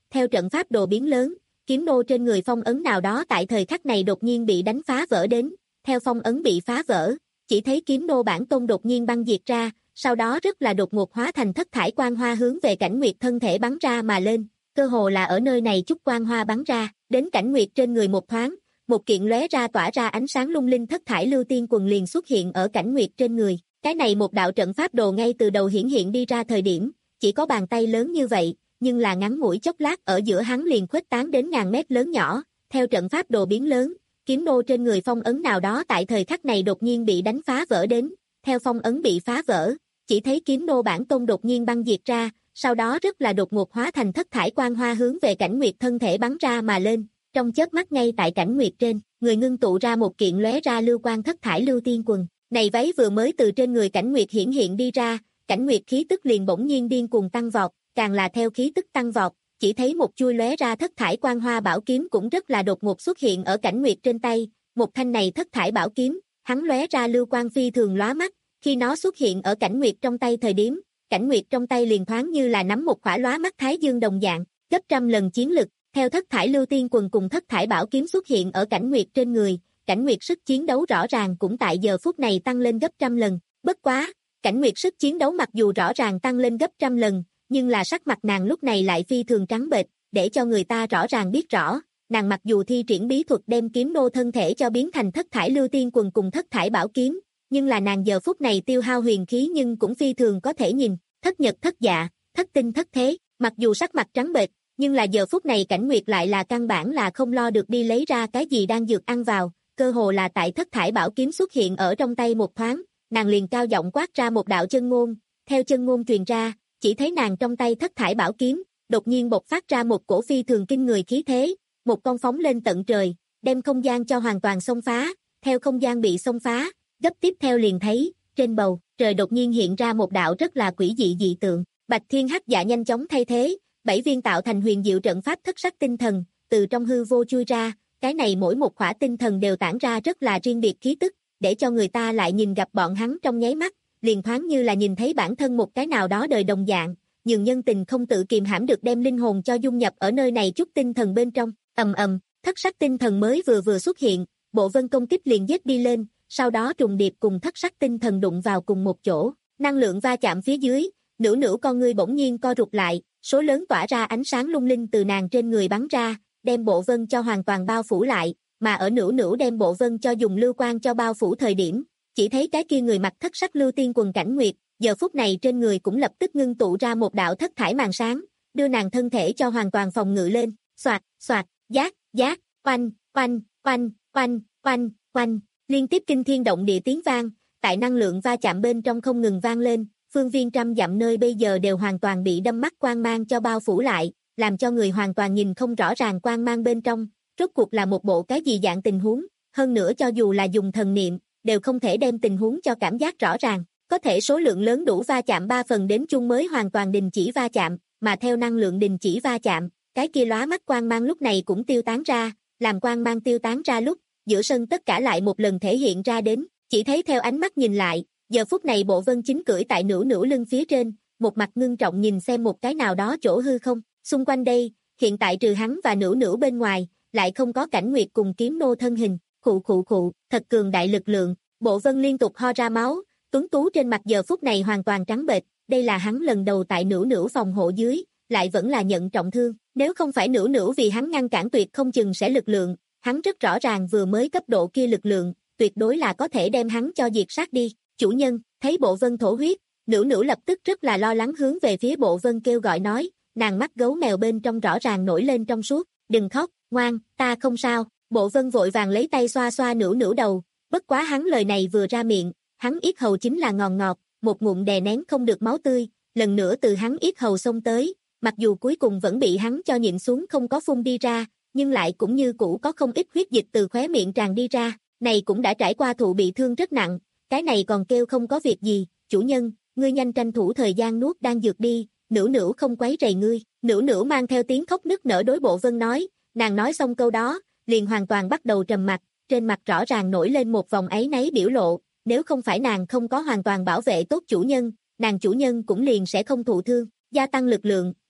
theo trận pháp đồ biến lớn, kiếm nô trên người phong ấn nào đó tại thời khắc này đột nhiên bị đánh phá vỡ đến, theo phong ấn bị phá vỡ, chỉ thấy kiếm nô bản tôn đột nhiên băng diệt ra, sau đó rất là đột ngột hóa thành thất thải quang hoa hướng về Cảnh Nguyệt thân thể bắn ra mà lên, cơ hồ là ở nơi này chút quang hoa bắn ra, đến Cảnh Nguyệt trên người một thoáng, một kiện lóe ra tỏa ra ánh sáng lung linh thất thải lưu tiên quần liền xuất hiện ở Cảnh Nguyệt trên người, cái này một đạo trận pháp đồ ngay từ đầu hiển hiện đi ra thời điểm, chỉ có bàn tay lớn như vậy, nhưng là ngắn ngủi chốc lát ở giữa hắn liền khuếch tán đến ngàn mét lớn nhỏ, theo trận pháp đồ biến lớn, kiếm nô trên người phong ấn nào đó tại thời khắc này đột nhiên bị đánh phá vỡ đến, theo phong ấn bị phá vỡ, chỉ thấy kiếm nô bản tôn đột nhiên băng diệt ra, sau đó rất là đột ngột hóa thành thất thải quang hoa hướng về Cảnh Nguyệt thân thể bắn ra mà lên, trong chớp mắt ngay tại Cảnh Nguyệt trên, người ngưng tụ ra một kiện lóe ra lưu quang thất thải lưu tiên quần, này váy vừa mới từ trên người Cảnh Nguyệt hiển hiện đi ra, Cảnh Nguyệt khí tức liền bỗng nhiên điên cuồng tăng vọt, càng là theo khí tức tăng vọt, chỉ thấy một chui lóe ra thất thải quang hoa bảo kiếm cũng rất là đột ngột xuất hiện ở Cảnh Nguyệt trên tay, một thanh này thất thải bảo kiếm, hắn lóe ra lưu quang phi thường lóa mắt, khi nó xuất hiện ở Cảnh Nguyệt trong tay thời điểm, Cảnh Nguyệt trong tay liền thoáng như là nắm một khỏa lóa mắt thái dương đồng dạng, gấp trăm lần chiến lực, theo thất thải lưu tiên quần cùng thất thải bảo kiếm xuất hiện ở Cảnh Nguyệt trên người, Cảnh Nguyệt sức chiến đấu rõ ràng cũng tại giờ phút này tăng lên gấp trăm lần, bất quá, Cảnh Nguyệt sức chiến đấu mặc dù rõ ràng tăng lên gấp trăm lần, nhưng là sắc mặt nàng lúc này lại phi thường trắng bệch, để cho người ta rõ ràng biết rõ, nàng mặc dù thi triển bí thuật đem kiếm nô thân thể cho biến thành thất thải lưu tiên quần cùng thất thải bảo kiếm, nhưng là nàng giờ phút này tiêu hao huyền khí nhưng cũng phi thường có thể nhìn, thất nhật thất dạ, thất tinh thất thế, mặc dù sắc mặt trắng bệch, nhưng là giờ phút này Cảnh Nguyệt lại là căn bản là không lo được đi lấy ra cái gì đang dược ăn vào, cơ hồ là tại thất thải bảo kiếm xuất hiện ở trong tay một thoáng, nàng liền cao giọng quát ra một đạo chân ngôn, theo chân ngôn truyền ra, chỉ thấy nàng trong tay thất thải bảo kiếm, đột nhiên bộc phát ra một cổ phi thường kinh người khí thế, một con phóng lên tận trời, đem không gian cho hoàn toàn xông phá, theo không gian bị xông phá, gấp tiếp theo liền thấy, trên bầu trời đột nhiên hiện ra một đạo rất là quỷ dị dị tượng, Bạch Thiên Hắc Dạ nhanh chóng thay thế, bảy viên tạo thành huyền diệu trận pháp thất sắc tinh thần, từ trong hư vô chui ra, cái này mỗi một khỏa tinh thần đều tản ra rất là riêng biệt khí tức, để cho người ta lại nhìn gặp bọn hắn trong nháy mắt, liền thoáng như là nhìn thấy bản thân một cái nào đó đời đồng dạng, nhưng nhân tình không tự kiềm hãm được đem linh hồn cho dung nhập ở nơi này chút tinh thần bên trong, ầm ầm, thất sắc tinh thần mới vừa vừa xuất hiện, bộ vân công kích liền giết đi lên, sau đó trùng điệp cùng thất sắc tinh thần đụng vào cùng một chỗ, năng lượng va chạm phía dưới, nửa nửa con ngươi bỗng nhiên co rụt lại, số lớn tỏa ra ánh sáng lung linh từ nàng trên người bắn ra, đem bộ vân cho hoàn toàn bao phủ lại, mà ở nửa nửa đem bộ vân cho dùng lưu quang cho bao phủ thời điểm, chỉ thấy cái kia người mặc thất sắc lưu tiên quần Cảnh Nguyệt, giờ phút này trên người cũng lập tức ngưng tụ ra một đạo thất thải màn sáng, đưa nàng thân thể cho hoàn toàn phòng ngự lên, xoạt, xoạt, giác, giác, oanh, oanh, oanh, oanh, oanh, oanh, liên tiếp kinh thiên động địa tiếng vang, tại năng lượng va chạm bên trong không ngừng vang lên, phương viên trăm dặm nơi bây giờ đều hoàn toàn bị đâm mắt quang mang cho bao phủ lại, làm cho người hoàn toàn nhìn không rõ ràng quang mang bên trong, rốt cuộc là một bộ cái gì dạng tình huống, hơn nữa cho dù là dùng thần niệm, đều không thể đem tình huống cho cảm giác rõ ràng, có thể số lượng lớn đủ va chạm ba phần đến chung mới hoàn toàn đình chỉ va chạm, mà theo năng lượng đình chỉ va chạm, cái kia lóa mắt quang mang lúc này cũng tiêu tán ra, làm quang mang tiêu tán ra lúc, giữa sân tất cả lại một lần thể hiện ra đến, chỉ thấy theo ánh mắt nhìn lại, giờ phút này Bộ Vân chính cưỡi tại nửa nửa lưng phía trên, một mặt ngưng trọng nhìn xem một cái nào đó chỗ hư không, xung quanh đây, hiện tại trừ hắn và nửa nửa bên ngoài, lại không có Cảnh Nguyệt cùng kiếm nô thân hình, khụ khụ khụ, thật cường đại lực lượng, Bộ Vân liên tục ho ra máu, tuấn tú trên mặt giờ phút này hoàn toàn trắng bệch, đây là hắn lần đầu tại nửa nửa phòng hộ dưới, lại vẫn là nhận trọng thương, nếu không phải nửa nửa vì hắn ngăn cản tuyệt không chừng sẽ lực lượng, hắn rất rõ ràng vừa mới cấp độ kia lực lượng, tuyệt đối là có thể đem hắn cho diệt sát đi, chủ nhân, thấy Bộ Vân thổ huyết, nửa nửa lập tức rất là lo lắng hướng về phía Bộ Vân kêu gọi nói, nàng mắt gấu mèo bên trong rõ ràng nổi lên trong suốt, đừng khóc, ngoan, ta không sao, Bộ Vân vội vàng lấy tay xoa xoa nửa nửa đầu, bất quá hắn lời này vừa ra miệng, hắn yết hầu chính là ngòn ngọt, một ngụm đè nén không được máu tươi, lần nữa từ hắn yết hầu xông tới, mặc dù cuối cùng vẫn bị hắn cho nhịn xuống không có phun đi ra, nhưng lại cũng như cũ có không ít huyết dịch từ khóe miệng tràn đi ra, này cũng đã trải qua thụ bị thương rất nặng, cái này còn kêu không có việc gì, chủ nhân, ngươi nhanh tranh thủ thời gian nuốt đan dược đi, nửa nửa không quấy rầy ngươi, nửa nửa mang theo tiếng khóc nức nở đối Bộ Vân nói, nàng nói xong câu đó, liền hoàn toàn bắt đầu trầm mặc, trên mặt rõ ràng nổi lên một vòng áy náy biểu lộ, nếu không phải nàng không có hoàn toàn bảo vệ tốt chủ nhân, nàng chủ nhân cũng liền sẽ không thụ thương, gia tăng lực lượng,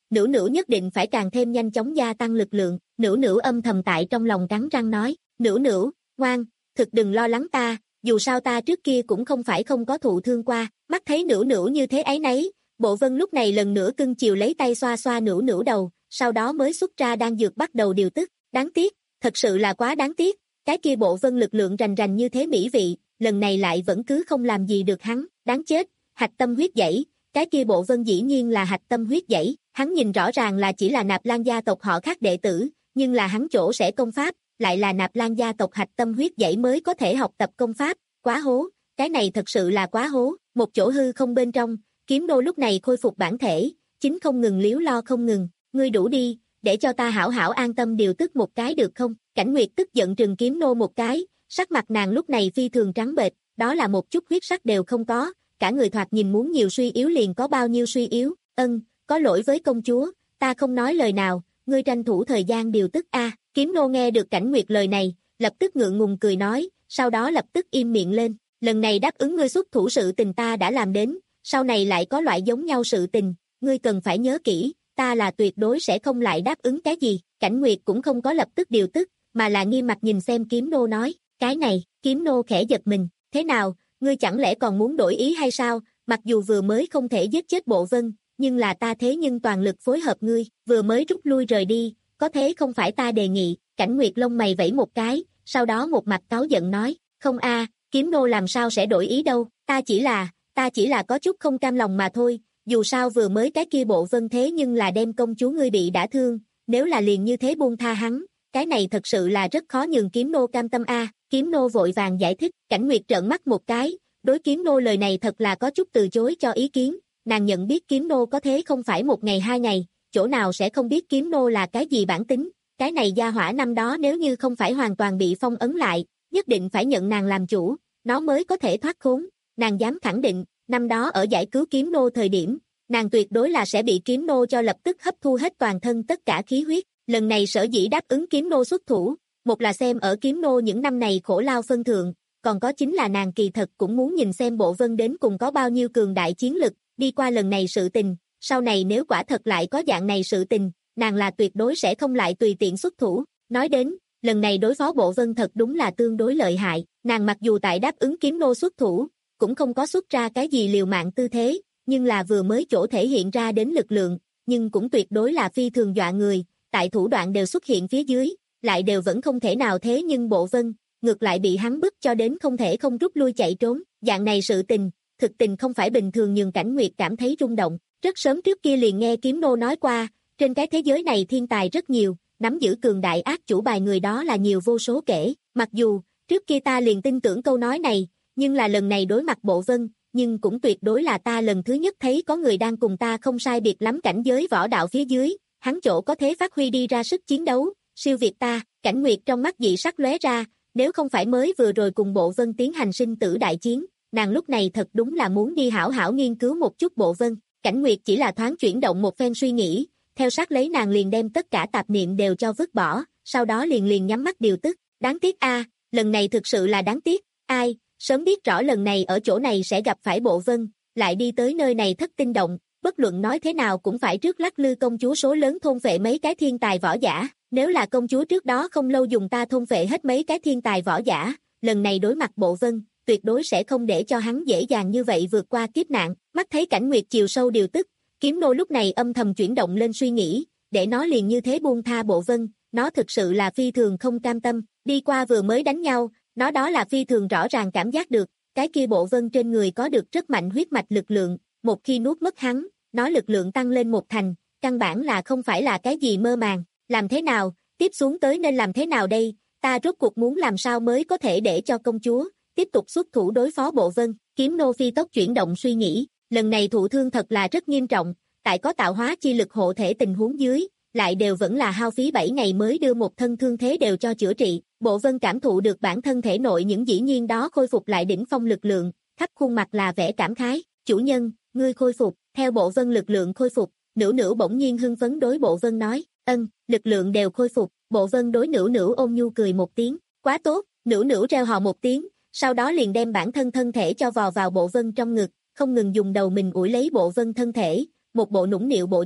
Nữu Nữu nhất định phải càng thêm nhanh chóng gia tăng lực lượng. Nữu Nữu âm thầm tại trong lòng cắn răng nói, Nữu Nữu, ngoan, thực đừng lo lắng ta, dù sao ta trước kia cũng không phải không có thụ thương qua. Mắt thấy Nữu Nữu như thế áy náy, Bộ Vân lúc này lần nữa cưng chiều lấy tay xoa xoa Nữu Nữu đầu, sau đó mới xuất ra đan dược bắt đầu điều tức. Đáng tiếc, thật sự là quá đáng tiếc, cái kia Bộ Vân lực lượng rành rành như thế mỹ vị, lần này lại vẫn cứ không làm gì được hắn, đáng chết, hạch tâm huyết dãy, cái kia Bộ Vân dĩ nhiên là hạch tâm huyết dãy, hắn nhìn rõ ràng là chỉ là Nạp Lan gia tộc họ khác đệ tử, nhưng là hắn chỗ sẽ công pháp, lại là Nạp Lan gia tộc hạch tâm huyết dãy mới có thể học tập công pháp, quá hố, cái này thật sự là quá hố. Một chỗ hư không bên trong, Kiếm Nô lúc này khôi phục bản thể, chính không ngừng liếu lo không ngừng, ngươi đủ đi, để cho ta hảo hảo an tâm điều tức một cái được không? Cảnh Nguyệt tức giận trừng Kiếm Nô một cái, sắc mặt nàng lúc này phi thường trắng bệch, đó là một chút huyết sắc đều không có, cả người thoạt nhìn muốn nhiều suy yếu liền có bao nhiêu suy yếu. Ân, có lỗi với công chúa, ta không nói lời nào, ngươi tranh thủ thời gian điều tức a. Kiếm Nô nghe được Cảnh Nguyệt lời này, lập tức ngượng ngùng cười nói, sau đó lập tức im miệng lên, lần này đáp ứng ngươi xuất thủ sự tình ta đã làm đến, sau này lại có loại giống nhau sự tình, ngươi cần phải nhớ kỹ, ta là tuyệt đối sẽ không lại đáp ứng cái gì. Cảnh Nguyệt cũng không có lập tức điều tức, mà là nghiêm mặt nhìn xem Kiếm Nô nói, cái này. Kiếm Nô khẽ giật mình, thế nào, ngươi chẳng lẽ còn muốn đổi ý hay sao? Mặc dù vừa mới không thể giết chết Bộ Vân, nhưng là ta thế nhưng toàn lực phối hợp ngươi, vừa mới rút lui rời đi, có thế không phải ta đề nghị. Cảnh Nguyệt lông mày vẫy một cái, sau đó một mặt cáu giận nói, không a, Kiếm Nô làm sao sẽ đổi ý đâu, ta chỉ là, ta chỉ là có chút không cam lòng mà thôi, dù sao vừa mới cái kia Bộ Vân thế nhưng là đem công chúa ngươi bị đã thương, nếu là liền như thế buông tha hắn, cái này thật sự là rất khó nhường Kiếm Nô cam tâm a. Kiếm Nô vội vàng giải thích. Cảnh Nguyệt trợn mắt một cái, đối Kiếm Nô lời này thật là có chút từ chối cho ý kiến, nàng nhận biết Kiếm Nô có thế không phải một ngày hai ngày, chỗ nào sẽ không biết Kiếm Nô là cái gì bản tính, cái này gia hỏa năm đó nếu như không phải hoàn toàn bị phong ấn lại, nhất định phải nhận nàng làm chủ, nó mới có thể thoát khốn, nàng dám khẳng định, năm đó ở giải cứu Kiếm Nô thời điểm, nàng tuyệt đối là sẽ bị Kiếm Nô cho lập tức hấp thu hết toàn thân tất cả khí huyết, lần này sở dĩ đáp ứng Kiếm Nô xuất thủ, một là xem ở Kiếm Nô những năm này khổ lao phân thượng, còn có chính là nàng kỳ thật cũng muốn nhìn xem Bộ Vân đến cùng có bao nhiêu cường đại chiến lực, đi qua lần này sự tình, sau này nếu quả thật lại có dạng này sự tình, nàng là tuyệt đối sẽ không lại tùy tiện xuất thủ. Nói đến, lần này đối phó Bộ Vân thật đúng là tương đối lợi hại, nàng mặc dù tại đáp ứng Kiếm Nô xuất thủ, cũng không có xuất ra cái gì liều mạng tư thế, nhưng là vừa mới chỗ thể hiện ra đến lực lượng, nhưng cũng tuyệt đối là phi thường dọa người, tại thủ đoạn đều xuất hiện phía dưới, lại đều vẫn không thể nào thế nhưng Bộ Vân, ngược lại bị hắn bức cho đến không thể không rút lui chạy trốn, dạng này sự tình, thực tình không phải bình thường nhường Cảnh Nguyệt cảm thấy rung động, rất sớm trước kia liền nghe Kiếm Nô nói qua, trên cái thế giới này thiên tài rất nhiều, nắm giữ cường đại ác chủ bài người đó là nhiều vô số kể, mặc dù, trước kia ta liền tin tưởng câu nói này, nhưng là lần này đối mặt Bộ Vân, nhưng cũng tuyệt đối là ta lần thứ nhất thấy có người đang cùng ta không sai biệt lắm cảnh giới võ đạo phía dưới, hắn chỗ có thế phát huy đi ra sức chiến đấu, siêu việt ta. Cảnh Nguyệt trong mắt dị sắc lóe ra, nếu không phải mới vừa rồi cùng Bộ Vân tiến hành sinh tử đại chiến, nàng lúc này thật đúng là muốn đi hảo hảo nghiên cứu một chút Bộ Vân. Cảnh Nguyệt chỉ là thoáng chuyển động một phen suy nghĩ, theo sát lấy nàng liền đem tất cả tạp niệm đều cho vứt bỏ, sau đó liền liền nhắm mắt điều tức. Đáng tiếc a, lần này thực sự là đáng tiếc, ai, sớm biết rõ lần này ở chỗ này sẽ gặp phải Bộ Vân, lại đi tới nơi này thất tinh động, bất luận nói thế nào cũng phải trước lắc lư công chúa số lớn thôn phệ mấy cái thiên tài võ giả, nếu là công chúa trước đó không lâu dùng ta thôn phệ hết mấy cái thiên tài võ giả, lần này đối mặt Bộ Vân, tuyệt đối sẽ không để cho hắn dễ dàng như vậy vượt qua kiếp nạn. Mắt thấy Cảnh Nguyệt chiều sâu điều tức, Kiếm Nô lúc này âm thầm chuyển động lên suy nghĩ, để nó liền như thế buông tha Bộ Vân, nó thực sự là phi thường không cam tâm, đi qua vừa mới đánh nhau, nó đó là phi thường rõ ràng cảm giác được, cái kia Bộ Vân trên người có được rất mạnh huyết mạch lực lượng, một khi nuốt mất hắn, nó lực lượng tăng lên một thành, căn bản là không phải là cái gì mơ màng, làm thế nào, tiếp xuống tới nên làm thế nào đây, ta rốt cuộc muốn làm sao mới có thể để cho công chúa tiếp tục xuất thủ đối phó Bộ Vân. Kiếm Nô phi tốc chuyển động suy nghĩ, lần này thụ thương thật là rất nghiêm trọng, tại có tạo hóa chi lực hộ thể tình huống dưới, lại đều vẫn là hao phí bảy ngày mới đưa một thân thương thế đều cho chữa trị. Bộ Vân cảm thụ được bản thân thể nội những dĩ nhiên đó khôi phục lại đỉnh phong lực lượng, khắp khuôn mặt là vẻ cảm khái, chủ nhân, ngươi khôi phục. Theo Bộ Vân lực lượng khôi phục, Nữu Nữu bỗng nhiên hưng phấn đối Bộ Vân nói, ân, lực lượng đều khôi phục. Bộ Vân đối Nữu Nữu ôn nhu cười một tiếng, quá tốt. Nữu Nữu reo hò một tiếng, sau đó liền đem bản thân thân thể cho vò vào Bộ Vân trong ngực, không ngừng dùng đầu mình ủi lấy Bộ Vân thân thể, một bộ nũng nịu bộ dáng.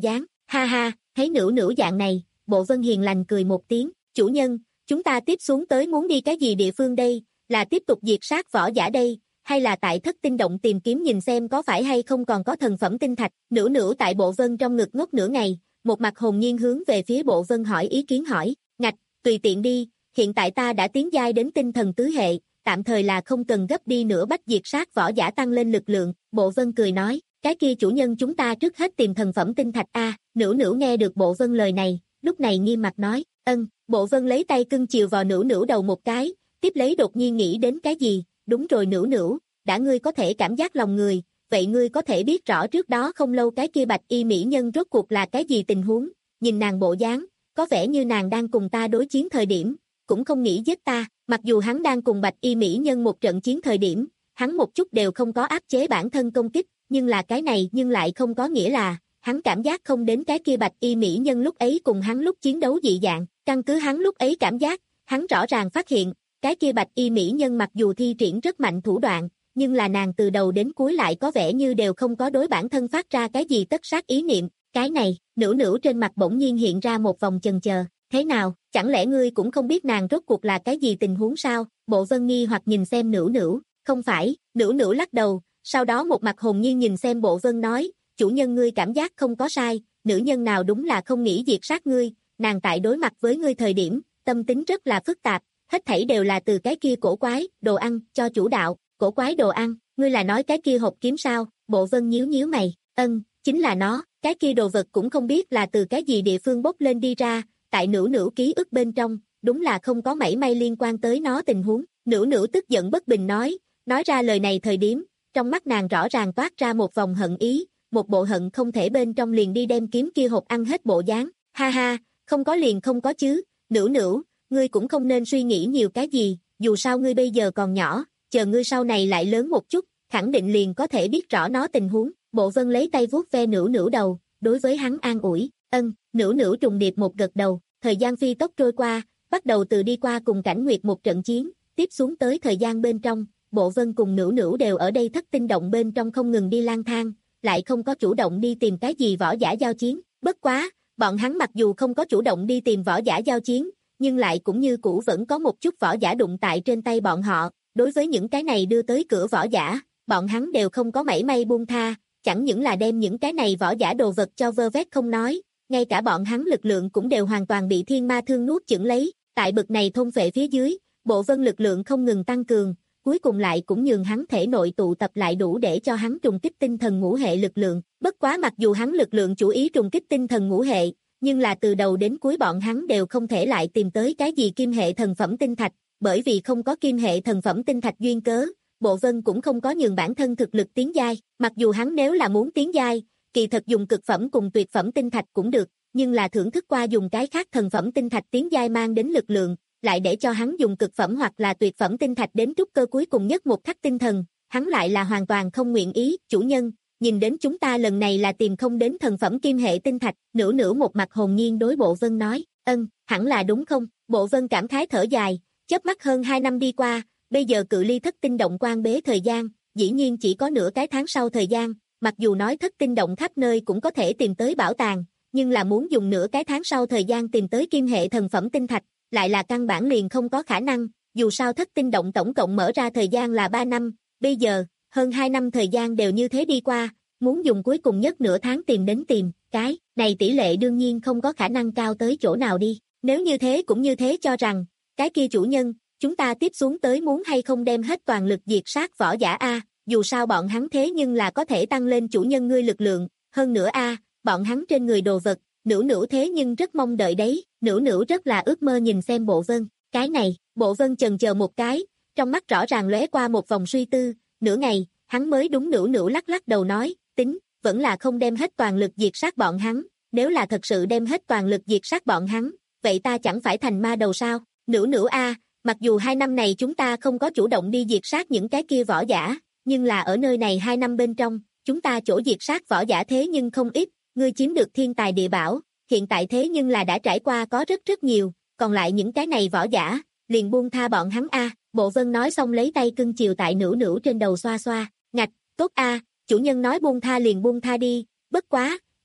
Ha ha, thấy Nữu Nữu dạng này, Bộ Vân hiền lành cười một tiếng, chủ nhân, chúng ta tiếp xuống tới muốn đi cái gì địa phương đây, là tiếp tục diệt sát võ giả đây, hay là tại Thất Tinh Động tìm kiếm nhìn xem có phải hay không còn có thần phẩm tinh thạch. Nữu Nữu tại Bộ Vân trong ngực ngốc nửa ngày, một mặt hồn nhiên hướng về phía Bộ Vân hỏi ý kiến hỏi, ngạch, tùy tiện đi, hiện tại ta đã tiến giai đến tinh thần tứ hệ, tạm thời là không cần gấp đi nữa bách diệt sát võ giả tăng lên lực lượng. Bộ Vân cười nói, cái kia chủ nhân chúng ta trước hết tìm thần phẩm tinh thạch a. Nữu Nữu nghe được Bộ Vân lời này, lúc này nghiêm mặt nói, ân. Bộ Vân lấy tay cưng chiều vào Nữu Nữu đầu một cái, tiếp lấy đột nhiên nghĩ đến cái gì, đúng rồi Nữu Nữu, đã ngươi có thể cảm giác lòng người, vậy ngươi có thể biết rõ trước đó không lâu cái kia bạch y mỹ nhân rốt cuộc là cái gì tình huống, nhìn nàng bộ dáng, có vẻ như nàng đang cùng ta đối chiến thời điểm, cũng không nghĩ giết ta, mặc dù hắn đang cùng bạch y mỹ nhân một trận chiến thời điểm, hắn một chút đều không có áp chế bản thân công kích, nhưng là cái này nhưng lại không có nghĩa là, hắn cảm giác không đến cái kia bạch y mỹ nhân lúc ấy cùng hắn lúc chiến đấu dị dạng, căn cứ hắn lúc ấy cảm giác, hắn rõ ràng phát hiện, cái kia bạch y mỹ nhân mặc dù thi triển rất mạnh thủ đoạn, nhưng là nàng từ đầu đến cuối lại có vẻ như đều không có đối bản thân phát ra cái gì tất sát ý niệm, cái này, Nữu Nữu trên mặt bỗng nhiên hiện ra một vòng chần chờ, thế nào, chẳng lẽ ngươi cũng không biết nàng rốt cuộc là cái gì tình huống sao? Bộ Vân nghi hoặc nhìn xem Nữu Nữu, không phải, Nữu Nữu lắc đầu, sau đó một mặt hồn nhiên nhìn xem Bộ Vân nói, chủ nhân ngươi cảm giác không có sai, nữ nhân nào đúng là không nghĩ diệt sát ngươi, nàng tại đối mặt với ngươi thời điểm, tâm tính rất là phức tạp, hết thảy đều là từ cái kia cổ quái, đồ ăn, cho chủ đạo, cổ quái đồ ăn, ngươi là nói cái kia hộp kiếm sao? Bộ Vân nhíu nhíu mày, ân, chính là nó, cái kia đồ vật cũng không biết là từ cái gì địa phương bốc lên đi ra, tại Nữu Nữu ký ức bên trong, đúng là không có mảy may liên quan tới nó tình huống. Nữu Nữu tức giận bất bình nói, nói ra lời này thời điểm, trong mắt nàng rõ ràng toát ra một vòng hận ý, một bộ hận không thể bên trong liền đi đem kiếm kia hộp ăn hết bộ dáng. Ha ha, không có liền không có chứ, Nữu Nữu, ngươi cũng không nên suy nghĩ nhiều cái gì, dù sao ngươi bây giờ còn nhỏ, chờ ngươi sau này lại lớn một chút, khẳng định liền có thể biết rõ nó tình huống. Bộ Vân lấy tay vuốt ve Nữu Nữu đầu, đối với hắn an ủi, ân. Nữu Nữu trùng điệp một gật đầu, thời gian phi tốc trôi qua, bắt đầu từ đi qua cùng Cảnh Nguyệt một trận chiến, tiếp xuống tới thời gian bên trong, Bộ Vân cùng Nữu Nữu đều ở đây Thất Tinh Động bên trong không ngừng đi lang thang, lại không có chủ động đi tìm cái gì võ giả giao chiến, bất quá, bọn hắn mặc dù không có chủ động đi tìm võ giả giao chiến, nhưng lại cũng như cũ vẫn có một chút võ giả đụng tại trên tay bọn họ, đối với những cái này đưa tới cửa võ giả, bọn hắn đều không có mảy may buông tha, chẳng những là đem những cái này võ giả đồ vật cho vơ vét không nói, ngay cả bọn hắn lực lượng cũng đều hoàn toàn bị thiên ma thương nuốt chửng lấy, tại bực này thôn phệ phía dưới, Bộ Vân lực lượng không ngừng tăng cường, cuối cùng lại cũng nhường hắn thể nội tụ tập lại đủ để cho hắn trùng kích tinh thần ngũ hệ lực lượng, bất quá mặc dù hắn lực lượng chủ ý trùng kích tinh thần ngũ hệ, nhưng là từ đầu đến cuối bọn hắn đều không thể lại tìm tới cái gì kim hệ thần phẩm tinh thạch, bởi vì không có kim hệ thần phẩm tinh thạch duyên cớ, Bộ Vân cũng không có nhường bản thân thực lực tiến giai, mặc dù hắn nếu là muốn tiến giai, kỳ thật dùng cực phẩm cùng tuyệt phẩm tinh thạch cũng được, nhưng là thưởng thức qua dùng cái khác thần phẩm tinh thạch tiến giai mang đến lực lượng, lại để cho hắn dùng cực phẩm hoặc là tuyệt phẩm tinh thạch đến trúc cơ cuối cùng nhất một khắc tinh thần, hắn lại là hoàn toàn không nguyện ý. Chủ nhân, nhìn đến chúng ta lần này là tìm không đến thần phẩm kim hệ tinh thạch. Nữu Nữu một mặt hồn nhiên đối Bộ Vân nói, ân, hẳn là đúng không? Bộ Vân cảm khái thở dài, chớp mắt hơn hai năm đi qua, bây giờ cự ly Thất Tinh Động quan bế thời gian, dĩ nhiên chỉ có nửa cái tháng sau thời gian, mặc dù nói Thất Tinh Động khắp nơi cũng có thể tìm tới bảo tàng, nhưng là muốn dùng nửa cái tháng sau thời gian tìm tới kim hệ thần phẩm tinh thạch, lại là căn bản liền không có khả năng, dù sao Thất Tinh Động tổng cộng mở ra thời gian là ba năm, bây giờ, hơn hai năm thời gian đều như thế đi qua, muốn dùng cuối cùng nhất nửa tháng tìm đến tìm, cái này tỷ lệ đương nhiên không có khả năng cao tới chỗ nào đi, nếu như thế cũng như thế cho rằng, cái kia chủ nhân, chúng ta tiếp xuống tới muốn hay không đem hết toàn lực diệt sát võ giả a, dù sao bọn hắn thế nhưng là có thể tăng lên chủ nhân ngươi lực lượng, hơn nữa a, bọn hắn trên người đồ vật, Nữu Nữu thế nhưng rất mong đợi đấy, Nữu Nữu rất là ước mơ nhìn xem Bộ Vân, cái này, Bộ Vân chần chờ một cái, trong mắt rõ ràng lóe qua một vòng suy tư, nửa ngày, hắn mới đúng Nữu Nữu lắc lắc đầu nói, tính, vẫn là không đem hết toàn lực diệt sát bọn hắn, nếu là thật sự đem hết toàn lực diệt sát bọn hắn, vậy ta chẳng phải thành ma đầu sao? Nữu Nữu a, mặc dù hai năm này chúng ta không có chủ động đi diệt sát những cái kia võ giả, nhưng là ở nơi này hai năm bên trong, chúng ta chỗ diệt sát võ giả thế nhưng không ít, ngươi chiếm được thiên tài địa bảo, hiện tại thế nhưng là đã trải qua có rất rất nhiều, còn lại những cái này võ giả, liền buông tha bọn hắn a. Bộ Vân nói xong lấy tay cưng chiều tại Nữu Nữu trên đầu xoa xoa, ngạch, tốt a, chủ nhân nói buông tha liền buông tha đi, bất quá,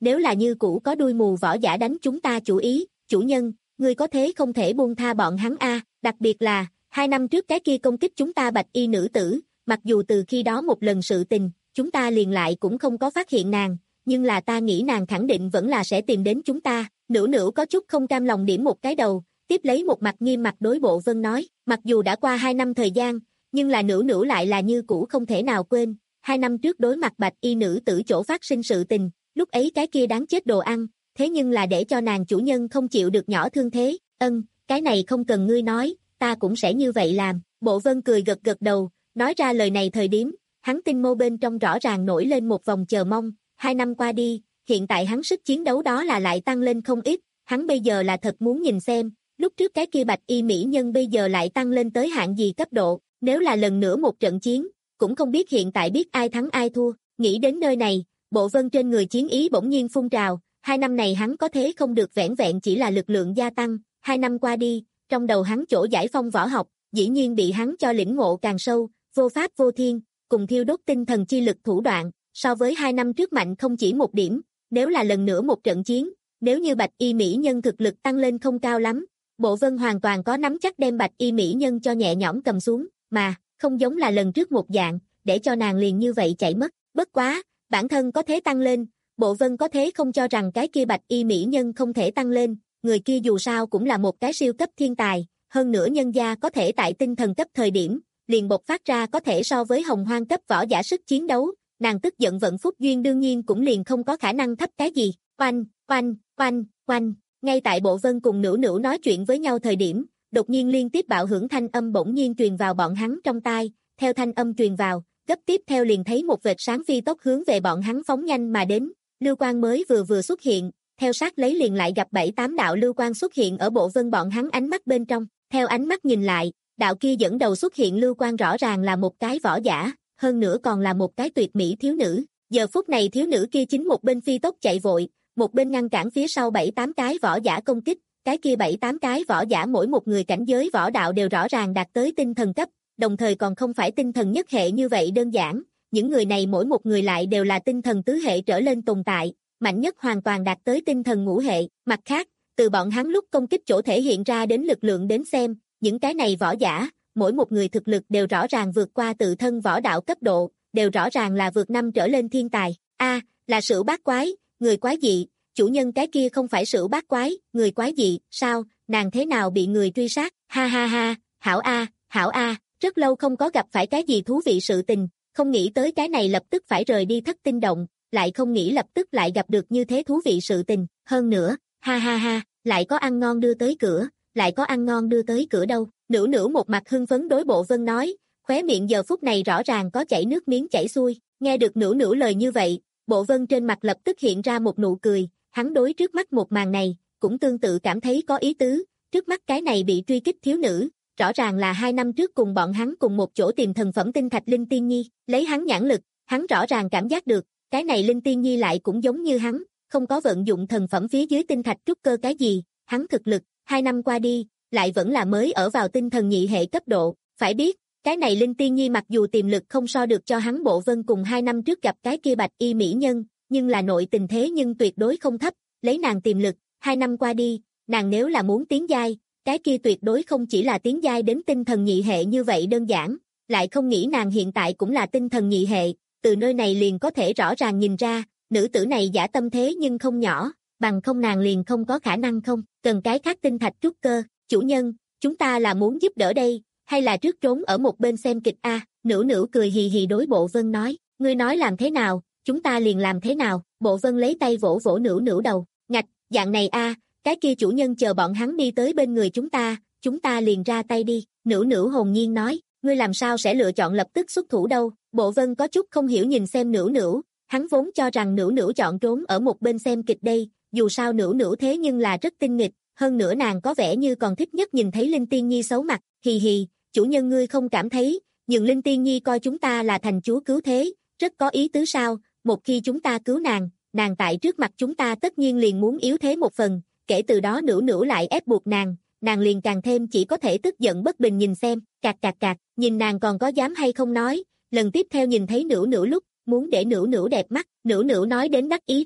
nếu là như cũ có đuôi mù võ giả đánh chúng ta chủ ý, chủ nhân, ngươi có thế không thể buông tha bọn hắn a, đặc biệt là, hai năm trước cái kia công kích chúng ta bạch y nữ tử, mặc dù từ khi đó một lần sự tình, chúng ta liền lại cũng không có phát hiện nàng, nhưng là ta nghĩ nàng khẳng định vẫn là sẽ tìm đến chúng ta, Nữu Nữu có chút không cam lòng điểm một cái đầu, tiếp lấy một mặt nghiêm mặt đối Bộ Vân nói, mặc dù đã qua hai năm thời gian, nhưng là Nữu Nữu lại là như cũ không thể nào quên, hai năm trước đối mặt bạch y nữ tử chỗ phát sinh sự tình, lúc ấy cái kia đáng chết đồ ăn, thế nhưng là để cho nàng chủ nhân không chịu được nhỏ thương thế, ân, cái này không cần ngươi nói, ta cũng sẽ như vậy làm, Bộ Vân cười gật gật đầu, nói ra lời này thời điểm, hắn tinh mâu bên trong rõ ràng nổi lên một vòng chờ mong, hai năm qua đi, hiện tại hắn sức chiến đấu đó là lại tăng lên không ít, hắn bây giờ là thật muốn nhìn xem, lúc trước cái kia bạch y mỹ nhân bây giờ lại tăng lên tới hạng gì cấp độ, nếu là lần nữa một trận chiến, cũng không biết hiện tại biết ai thắng ai thua, nghĩ đến nơi này, Bộ Vân trên người chiến ý bỗng nhiên phun trào, hai năm này hắn có thế không được vẻn vẹn chỉ là lực lượng gia tăng, hai năm qua đi, trong đầu hắn chỗ giải phong võ học, dĩ nhiên bị hắn cho lĩnh ngộ càng sâu, vô pháp vô thiên, cùng thiêu đốt tinh thần chi lực thủ đoạn, so với hai năm trước mạnh không chỉ một điểm, nếu là lần nữa một trận chiến, nếu như bạch y mỹ nhân thực lực tăng lên không cao lắm, Bộ Vân hoàn toàn có nắm chắc đem bạch y mỹ nhân cho nhẹ nhõm cầm xuống, mà, không giống là lần trước một dạng, để cho nàng liền như vậy chạy mất, bất quá, bản thân có thế tăng lên, Bộ Vân có thế không cho rằng cái kia bạch y mỹ nhân không thể tăng lên, người kia dù sao cũng là một cái siêu cấp thiên tài, hơn nữa nhân gia có thể tại tinh thần cấp thời điểm, liền bộc phát ra có thể so với hồng hoang cấp võ giả sức chiến đấu, nàng tức giận vận phúc duyên đương nhiên cũng liền không có khả năng thấp cái gì, oanh, oanh, oanh, oanh, ngay tại Bộ Vân cùng Nữu Nữu nói chuyện với nhau thời điểm, đột nhiên liên tiếp bạo hưởng thanh âm bỗng nhiên truyền vào bọn hắn trong tai, theo thanh âm truyền vào, gấp tiếp theo liền thấy một vệt sáng phi tốc hướng về bọn hắn phóng nhanh mà đến, lưu quang mới vừa vừa xuất hiện, theo sát lấy liền lại gặp bảy tám đạo lưu quang xuất hiện ở Bộ Vân bọn hắn ánh mắt bên trong, theo ánh mắt nhìn lại, đạo kia dẫn đầu xuất hiện lưu quang rõ ràng là một cái võ giả, hơn nữa còn là một cái tuyệt mỹ thiếu nữ, giờ phút này thiếu nữ kia chính một bên phi tốc chạy vội, một bên ngăn cản phía sau bảy tám cái võ giả công kích, cái kia bảy tám cái võ giả mỗi một người cảnh giới võ đạo đều rõ ràng đạt tới tinh thần cấp, đồng thời còn không phải tinh thần nhất hệ như vậy đơn giản, những người này mỗi một người lại đều là tinh thần tứ hệ trở lên tồn tại, mạnh nhất hoàn toàn đạt tới tinh thần ngũ hệ, mặt khác, từ bọn hắn lúc công kích chỗ thể hiện ra đến lực lượng đến xem, những cái này võ giả, mỗi một người thực lực đều rõ ràng vượt qua tự thân võ đạo cấp độ, đều rõ ràng là vượt năm trở lên thiên tài, a là Sửu Bát Quái, người quái dị, chủ nhân cái kia không phải Sửu Bát Quái, người quái dị, sao, nàng thế nào bị người truy sát, ha ha ha, hảo a, hảo a, rất lâu không có gặp phải cái gì thú vị sự tình, không nghĩ tới cái này lập tức phải rời đi Thất Tinh Động, lại không nghĩ lập tức lại gặp được như thế thú vị sự tình, hơn nữa, ha ha ha, lại có ăn ngon đưa tới cửa, lại có ăn ngon đưa tới cửa đâu, Nữu Nữu một mặt hưng phấn đối Bộ Vân nói, khóe miệng giờ phút này rõ ràng có chảy nước miếng chảy xuôi, nghe được Nữu Nữu lời như vậy, Bộ Vân trên mặt lập tức hiện ra một nụ cười, hắn đối trước mắt một màn này, cũng tương tự cảm thấy có ý tứ, trước mắt cái này bị truy kích thiếu nữ, rõ ràng là hai năm trước cùng bọn hắn cùng một chỗ tìm thần phẩm tinh thạch Linh Tiên Nhi, lấy hắn nhãn lực, hắn rõ ràng cảm giác được, cái này Linh Tiên Nhi lại cũng giống như hắn, không có vận dụng thần phẩm phía dưới tinh thạch trúc cơ cái gì, hắn thực lực, hai năm qua đi, lại vẫn là mới ở vào tinh thần nhị hệ cấp độ, phải biết, cái này Linh Tiên Nhi mặc dù tiềm lực không so được cho hắn Bộ Vân cùng hai năm trước gặp cái kia bạch y mỹ nhân, nhưng là nội tình thế nhưng tuyệt đối không thấp, lấy nàng tiềm lực, hai năm qua đi, nàng nếu là muốn tiến giai, cái kia tuyệt đối không chỉ là tiến giai đến tinh thần nhị hệ như vậy đơn giản, lại không nghĩ nàng hiện tại cũng là tinh thần nhị hệ, từ nơi này liền có thể rõ ràng nhìn ra, nữ tử này giả tâm thế nhưng không nhỏ, bằng không nàng liền không có khả năng không, cần cái khác tinh thạch trúc cơ, chủ nhân, chúng ta là muốn giúp đỡ đây, hay là trước trốn ở một bên xem kịch a, Nữu Nữu cười hì hì đối Bộ Vân nói, ngươi nói làm thế nào, chúng ta liền làm thế nào, Bộ Vân lấy tay vỗ vỗ Nữu Nữu đầu, ngạch, dạng này a, cái kia chủ nhân chờ bọn hắn đi tới bên người chúng ta, chúng ta liền ra tay đi, Nữu Nữu hồn nhiên nói, ngươi làm sao sẽ lựa chọn lập tức xuất thủ đâu, Bộ Vân có chút không hiểu nhìn xem Nữu Nữu, hắn vốn cho rằng Nữu Nữu chọn trốn ở một bên xem kịch đây, dù sao Nữu Nữu thế nhưng là rất tinh nghịch, hơn nữa nàng có vẻ như còn thích nhất nhìn thấy Linh Tiên Nhi xấu mặt, hì hì, chủ nhân ngươi không cảm thấy, nhưng Linh Tiên Nhi coi chúng ta là thành chúa cứu thế, rất có ý tứ sao, một khi chúng ta cứu nàng, nàng tại trước mặt chúng ta tất nhiên liền muốn yếu thế một phần, kể từ đó Nữu Nữu lại ép buộc nàng, nàng liền càng thêm chỉ có thể tức giận bất bình nhìn xem, cạc cạc cạc, nhìn nàng còn có dám hay không nói, lần tiếp theo nhìn thấy Nữu Nữu lúc, muốn để Nữu Nữu đẹp mắt, Nữu Nữu nói đến đắc ý ra,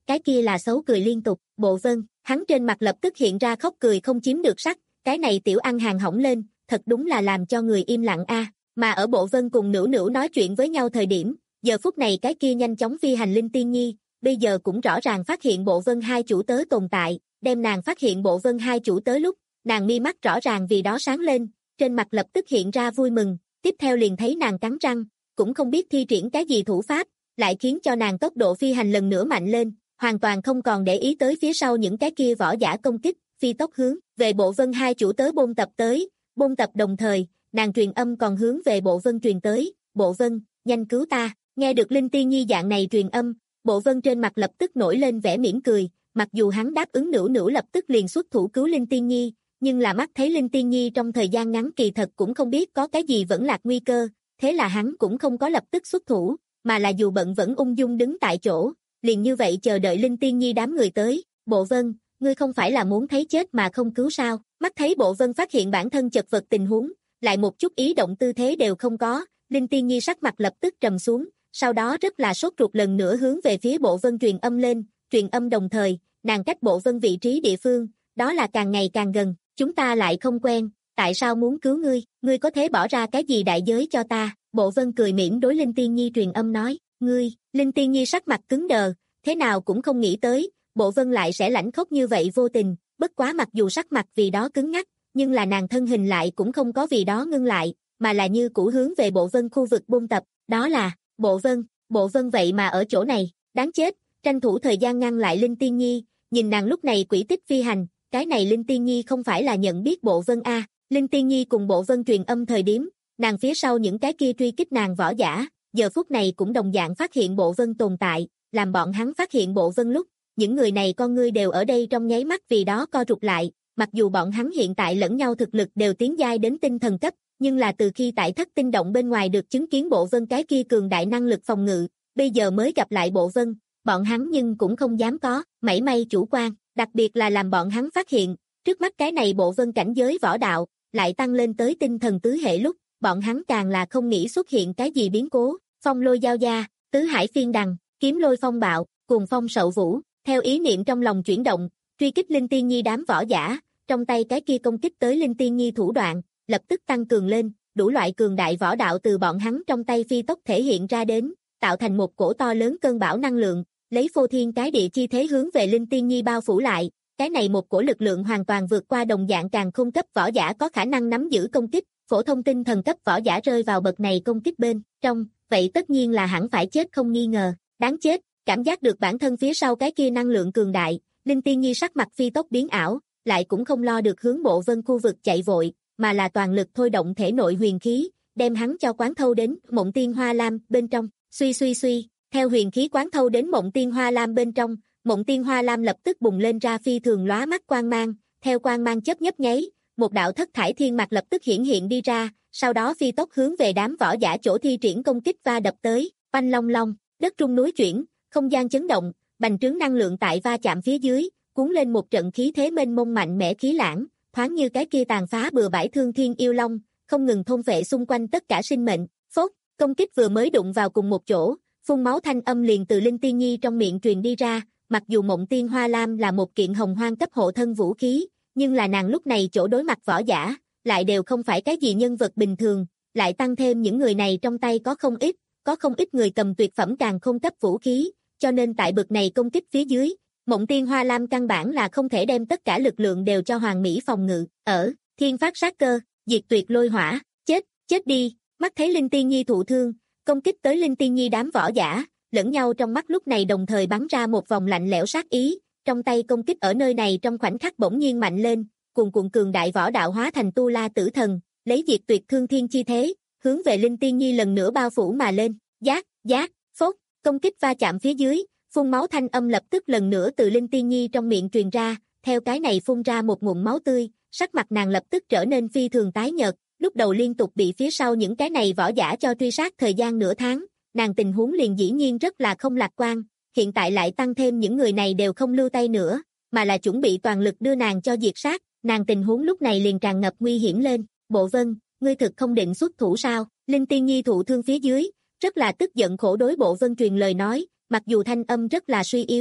cái kia là xấu cười liên tục, Bộ Vân, hắn trên mặt lập tức hiện ra khóc cười không chiếm được sắc, cái này tiểu ăn hàng hỏng lên, thật đúng là làm cho người im lặng a. Mà ở Bộ Vân cùng Nữu Nữu nói chuyện với nhau thời điểm, giờ phút này cái kia nhanh chóng phi hành Linh Tiên Nhi, bây giờ cũng rõ ràng phát hiện Bộ Vân hai chủ tớ tồn tại, đem nàng phát hiện Bộ Vân hai chủ tớ lúc, nàng mi mắt rõ ràng vì đó sáng lên, trên mặt lập tức hiện ra vui mừng, tiếp theo liền thấy nàng cắn răng, cũng không biết thi triển cái gì thủ pháp, lại khiến cho nàng tốc độ phi hành lần nữa mạnh lên, hoàn toàn không còn để ý tới phía sau những cái kia võ giả công kích, phi tốc hướng về Bộ Vân hai chủ tớ bôn tập tới, bôn tập đồng thời, nàng truyền âm còn hướng về Bộ Vân truyền tới, Bộ Vân, nhanh cứu ta, nghe được Linh Tiên Nhi dạng này truyền âm, Bộ Vân trên mặt lập tức nổi lên vẻ mỉm cười, mặc dù hắn đáp ứng Nữu Nữu lập tức liền xuất thủ cứu Linh Tiên Nhi, nhưng là mắt thấy Linh Tiên Nhi trong thời gian ngắn kỳ thật cũng không biết có cái gì vẫn lạc nguy cơ, thế là hắn cũng không có lập tức xuất thủ, mà là dù bận vẫn ung dung đứng tại chỗ, liền như vậy chờ đợi Linh Tiên Nhi đám người tới, Bộ Vân, ngươi không phải là muốn thấy chết mà không cứu sao, mắt thấy Bộ Vân phát hiện bản thân chật vật tình huống, lại một chút ý động tư thế đều không có, Linh Tiên Nhi sắc mặt lập tức trầm xuống, sau đó rất là sốt ruột lần nữa hướng về phía Bộ Vân truyền âm lên, truyền âm đồng thời, nàng cách Bộ Vân vị trí địa phương, đó là càng ngày càng gần, chúng ta lại không quen, tại sao muốn cứu ngươi, ngươi có thể bỏ ra cái gì đại giới cho ta, Bộ Vân cười mỉm đối Linh Tiên Nhi truyền âm nói, ngươi, Linh Tiên Nhi sắc mặt cứng đờ, thế nào cũng không nghĩ tới, Bộ Vân lại sẽ lãnh khốc như vậy vô tình, bất quá mặc dù sắc mặt vì đó cứng ngắc, nhưng là nàng thân hình lại cũng không có vì đó ngưng lại, mà là như cũ hướng về Bộ Vân khu vực buôn tập, đó là, Bộ Vân, Bộ Vân vậy mà ở chỗ này, đáng chết, tranh thủ thời gian ngăn lại Linh Tiên Nhi, nhìn nàng lúc này quỷ tích phi hành, cái này Linh Tiên Nhi không phải là nhận biết Bộ Vân a, Linh Tiên Nhi cùng Bộ Vân truyền âm thời điểm, nàng phía sau những cái kia truy kích nàng võ giả, giờ phút này cũng đồng dạng phát hiện Bộ Vân tồn tại, làm bọn hắn phát hiện Bộ Vân lúc, những người này con ngươi đều ở đây trong nháy mắt vì đó co rụt lại, mặc dù bọn hắn hiện tại lẫn nhau thực lực đều tiến giai đến tinh thần cấp, nhưng là từ khi tại Thất Tinh Động bên ngoài được chứng kiến Bộ Vân cái kia cường đại năng lực phòng ngự, bây giờ mới gặp lại Bộ Vân, bọn hắn nhưng cũng không dám có mảy may chủ quan, đặc biệt là làm bọn hắn phát hiện, trước mắt cái này Bộ Vân cảnh giới võ đạo, lại tăng lên tới tinh thần tứ hệ lúc, bọn hắn càng là không nghĩ xuất hiện cái gì biến cố, phong lôi giao gia, tứ hải phiên đằng, kiếm lôi phong bạo, cùng phong sậu vũ, theo ý niệm trong lòng chuyển động, truy kích Linh Tiên Nhi đám võ giả, trong tay cái kia công kích tới Linh Tiên Nhi thủ đoạn, lập tức tăng cường lên, đủ loại cường đại võ đạo từ bọn hắn trong tay phi tốc thể hiện ra đến, tạo thành một cổ to lớn cơn bão năng lượng, lấy phô thiên cái địa chi thế hướng về Linh Tiên Nhi bao phủ lại, cái này một cổ lực lượng hoàn toàn vượt qua đồng dạng càng không cấp võ giả có khả năng nắm giữ công kích, phổ thông tinh thần cấp võ giả rơi vào bậc này công kích bên trong, vậy tất nhiên là hẳn phải chết không nghi ngờ, đáng chết, cảm giác được bản thân phía sau cái kia năng lượng cường đại, Linh Tiên Nhi sắc mặt phi tốc biến ảo, lại cũng không lo được hướng Bộ Vân khu vực chạy vội, mà là toàn lực thôi động thể nội huyền khí, đem hắn cho quán thâu đến Mộng Tiên Hoa Lam bên trong, suy suy suy, theo huyền khí quán thâu đến Mộng Tiên Hoa Lam bên trong, Mộng Tiên Hoa Lam lập tức bùng lên ra phi thường lóa mắt quang mang, theo quang mang chớp nhấp nháy, một đạo thất thải thiên mạch lập tức hiển hiện đi ra, sau đó phi tốc hướng về đám võ giả chỗ thi triển công kích va đập tới, oanh long long, đất rung núi chuyển, không gian chấn động, bành trướng năng lượng tại va chạm phía dưới, cuốn lên một trận khí thế mênh mông mạnh mẽ khí lãng, thoáng như cái kia tàn phá bừa bãi thương thiên yêu long, không ngừng thôn phệ xung quanh tất cả sinh mệnh. Phốt, công kích vừa mới đụng vào cùng một chỗ, phun máu thanh âm liền từ Linh Tiên Nhi trong miệng truyền đi ra, mặc dù Mộng Tiên Hoa Lam là một kiện hồng hoang cấp hộ thân vũ khí, nhưng là nàng lúc này chỗ đối mặt võ giả, lại đều không phải cái gì nhân vật bình thường, lại tăng thêm những người này trong tay có không ít, có không ít người cầm tuyệt phẩm càng không cấp vũ khí, cho nên tại bực này công kích phía dưới, Mộng Tiên Hoa Lam căn bản là không thể đem tất cả lực lượng đều cho Hoàng Mỹ phòng ngự, ở, thiên phát sát cơ, diệt tuyệt lôi hỏa, chết, chết đi, mắt thấy Linh Tiên Nhi thụ thương, công kích tới Linh Tiên Nhi đám võ giả, lẫn nhau trong mắt lúc này đồng thời bắn ra một vòng lạnh lẽo sát ý, trong tay công kích ở nơi này trong khoảnh khắc bỗng nhiên mạnh lên, cuồn cuộn cường đại võ đạo hóa thành tu la tử thần, lấy diệt tuyệt thương thiên chi thế, hướng về Linh Tiên Nhi lần nữa bao phủ mà lên, giác, giác, phốt, công kích va chạm phía dưới, phun máu thanh âm lập tức lần nữa từ Linh Tiên Nhi trong miệng truyền ra, theo cái này phun ra một ngụm máu tươi, sắc mặt nàng lập tức trở nên phi thường tái nhợt, lúc đầu liên tục bị phía sau những cái này võ giả cho truy sát thời gian nửa tháng, nàng tình huống liền dĩ nhiên rất là không lạc quan, hiện tại lại tăng thêm những người này đều không lưu tay nữa, mà là chuẩn bị toàn lực đưa nàng cho diệt sát, nàng tình huống lúc này liền tràn ngập nguy hiểm lên, Bộ Vân, ngươi thực không định xuất thủ sao, Linh Tiên Nhi thụ thương phía dưới, rất là tức giận khổ đối Bộ Vân truyền lời nói, mặc dù thanh âm rất là suy yếu,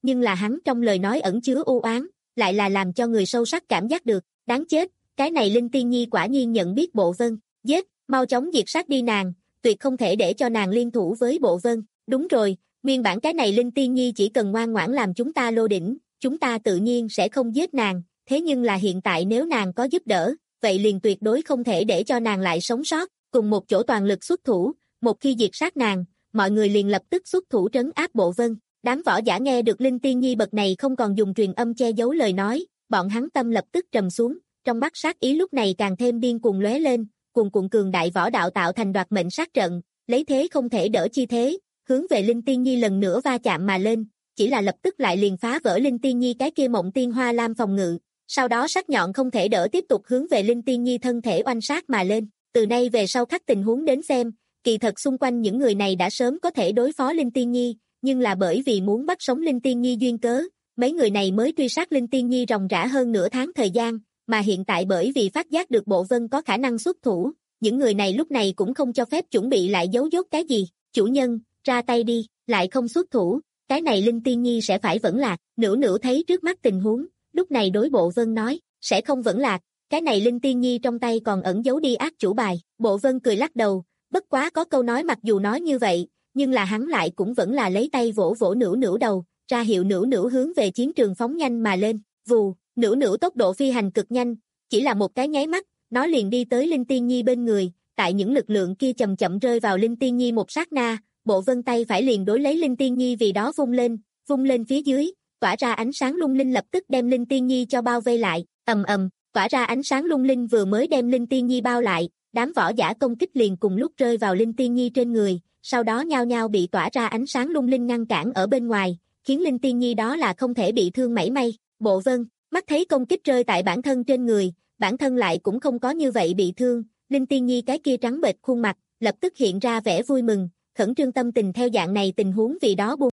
nhưng là hắn trong lời nói ẩn chứa u oán, lại là làm cho người sâu sắc cảm giác được, đáng chết, cái này Linh Tiên Nhi quả nhiên nhận biết Bộ Vân, giết, mau chóng diệt sát đi nàng, tuyệt không thể để cho nàng liên thủ với Bộ Vân, đúng rồi, nguyên bản cái này Linh Tiên Nhi chỉ cần ngoan ngoãn làm chúng ta lô đỉnh, chúng ta tự nhiên sẽ không giết nàng, thế nhưng là hiện tại nếu nàng có giúp đỡ, vậy liền tuyệt đối không thể để cho nàng lại sống sót, cùng một chỗ toàn lực xuất thủ, một khi diệt sát nàng, mọi người liền lập tức xuất thủ trấn áp Bộ Vân. Đám võ giả nghe được Linh Tiên Nhi bậc này không còn dùng truyền âm che giấu lời nói, bọn hắn tâm lập tức trầm xuống, trong mắt sát ý lúc này càng thêm điên cuồng lóe lên, cuồn cuộn cường đại võ đạo tạo thành đoạt mệnh sát trận, lấy thế không thể đỡ chi thế, hướng về Linh Tiên Nhi lần nữa va chạm mà lên, chỉ là lập tức lại liền phá vỡ Linh Tiên Nhi cái kia Mộng Tiên Hoa Lam phòng ngự, sau đó sắc nhọn không thể đỡ tiếp tục hướng về Linh Tiên Nhi thân thể oanh sát mà lên. Từ nay về sau các tình huống đến xem, kỳ thật xung quanh những người này đã sớm có thể đối phó Linh Tiên Nhi, nhưng là bởi vì muốn bắt sống Linh Tiên Nhi duyên cớ, mấy người này mới truy sát Linh Tiên Nhi ròng rã hơn nửa tháng thời gian, mà hiện tại bởi vì phát giác được Bộ Vân có khả năng xuất thủ, những người này lúc này cũng không cho phép chuẩn bị lại giấu dốt cái gì, chủ nhân, ra tay đi, lại không xuất thủ, cái này Linh Tiên Nhi sẽ phải vẫn lạc, Nữu Nữu thấy trước mắt tình huống, lúc này đối Bộ Vân nói, sẽ không vẫn lạc, cái này Linh Tiên Nhi trong tay còn ẩn giấu đi ác chủ bài, Bộ Vân cười lắc đầu, bất quá có câu nói mặc dù nói như vậy, nhưng là hắn lại cũng vẫn là lấy tay vỗ vỗ Nữu Nữu đầu, ra hiệu Nữu Nữu hướng về chiến trường phóng nhanh mà lên, vù, Nữu Nữu tốc độ phi hành cực nhanh, chỉ là một cái nháy mắt, nó liền đi tới Linh Tiên Nhi bên người, tại những lực lượng kia chậm chậm rơi vào Linh Tiên Nhi một sát na, Bộ Vân tay phải liền đối lấy Linh Tiên Nhi vì đó vung lên, vung lên phía dưới, tỏa ra ánh sáng lung linh lập tức đem Linh Tiên Nhi cho bao vây lại, ầm ầm, tỏa ra ánh sáng lung linh vừa mới đem Linh Tiên Nhi bao lại, đám võ giả công kích liền cùng lúc rơi vào Linh Tiên Nhi trên người, sau đó nhao nhao bị tỏa ra ánh sáng lung linh ngăn cản ở bên ngoài, khiến Linh Tiên Nhi đó là không thể bị thương mảy may. Bộ Vân, mắt thấy công kích rơi tại bản thân trên người, bản thân lại cũng không có như vậy bị thương, Linh Tiên Nhi cái kia trắng bệch khuôn mặt, lập tức hiện ra vẻ vui mừng, khẩn trương tâm tình theo dạng này tình huống vì đó buông.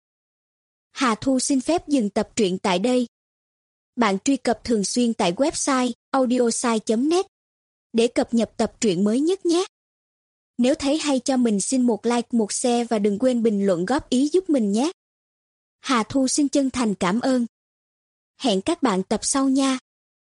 Hà Thu xin phép dừng tập truyện tại đây. Bạn truy cập thường xuyên tại website audiosai chấm net để cập nhật tập truyện mới nhất nhé. Nếu thấy hay cho mình xin một like, một share và đừng quên bình luận góp ý giúp mình nhé. Hà Thu xin chân thành cảm ơn. Hẹn các bạn tập sau nha.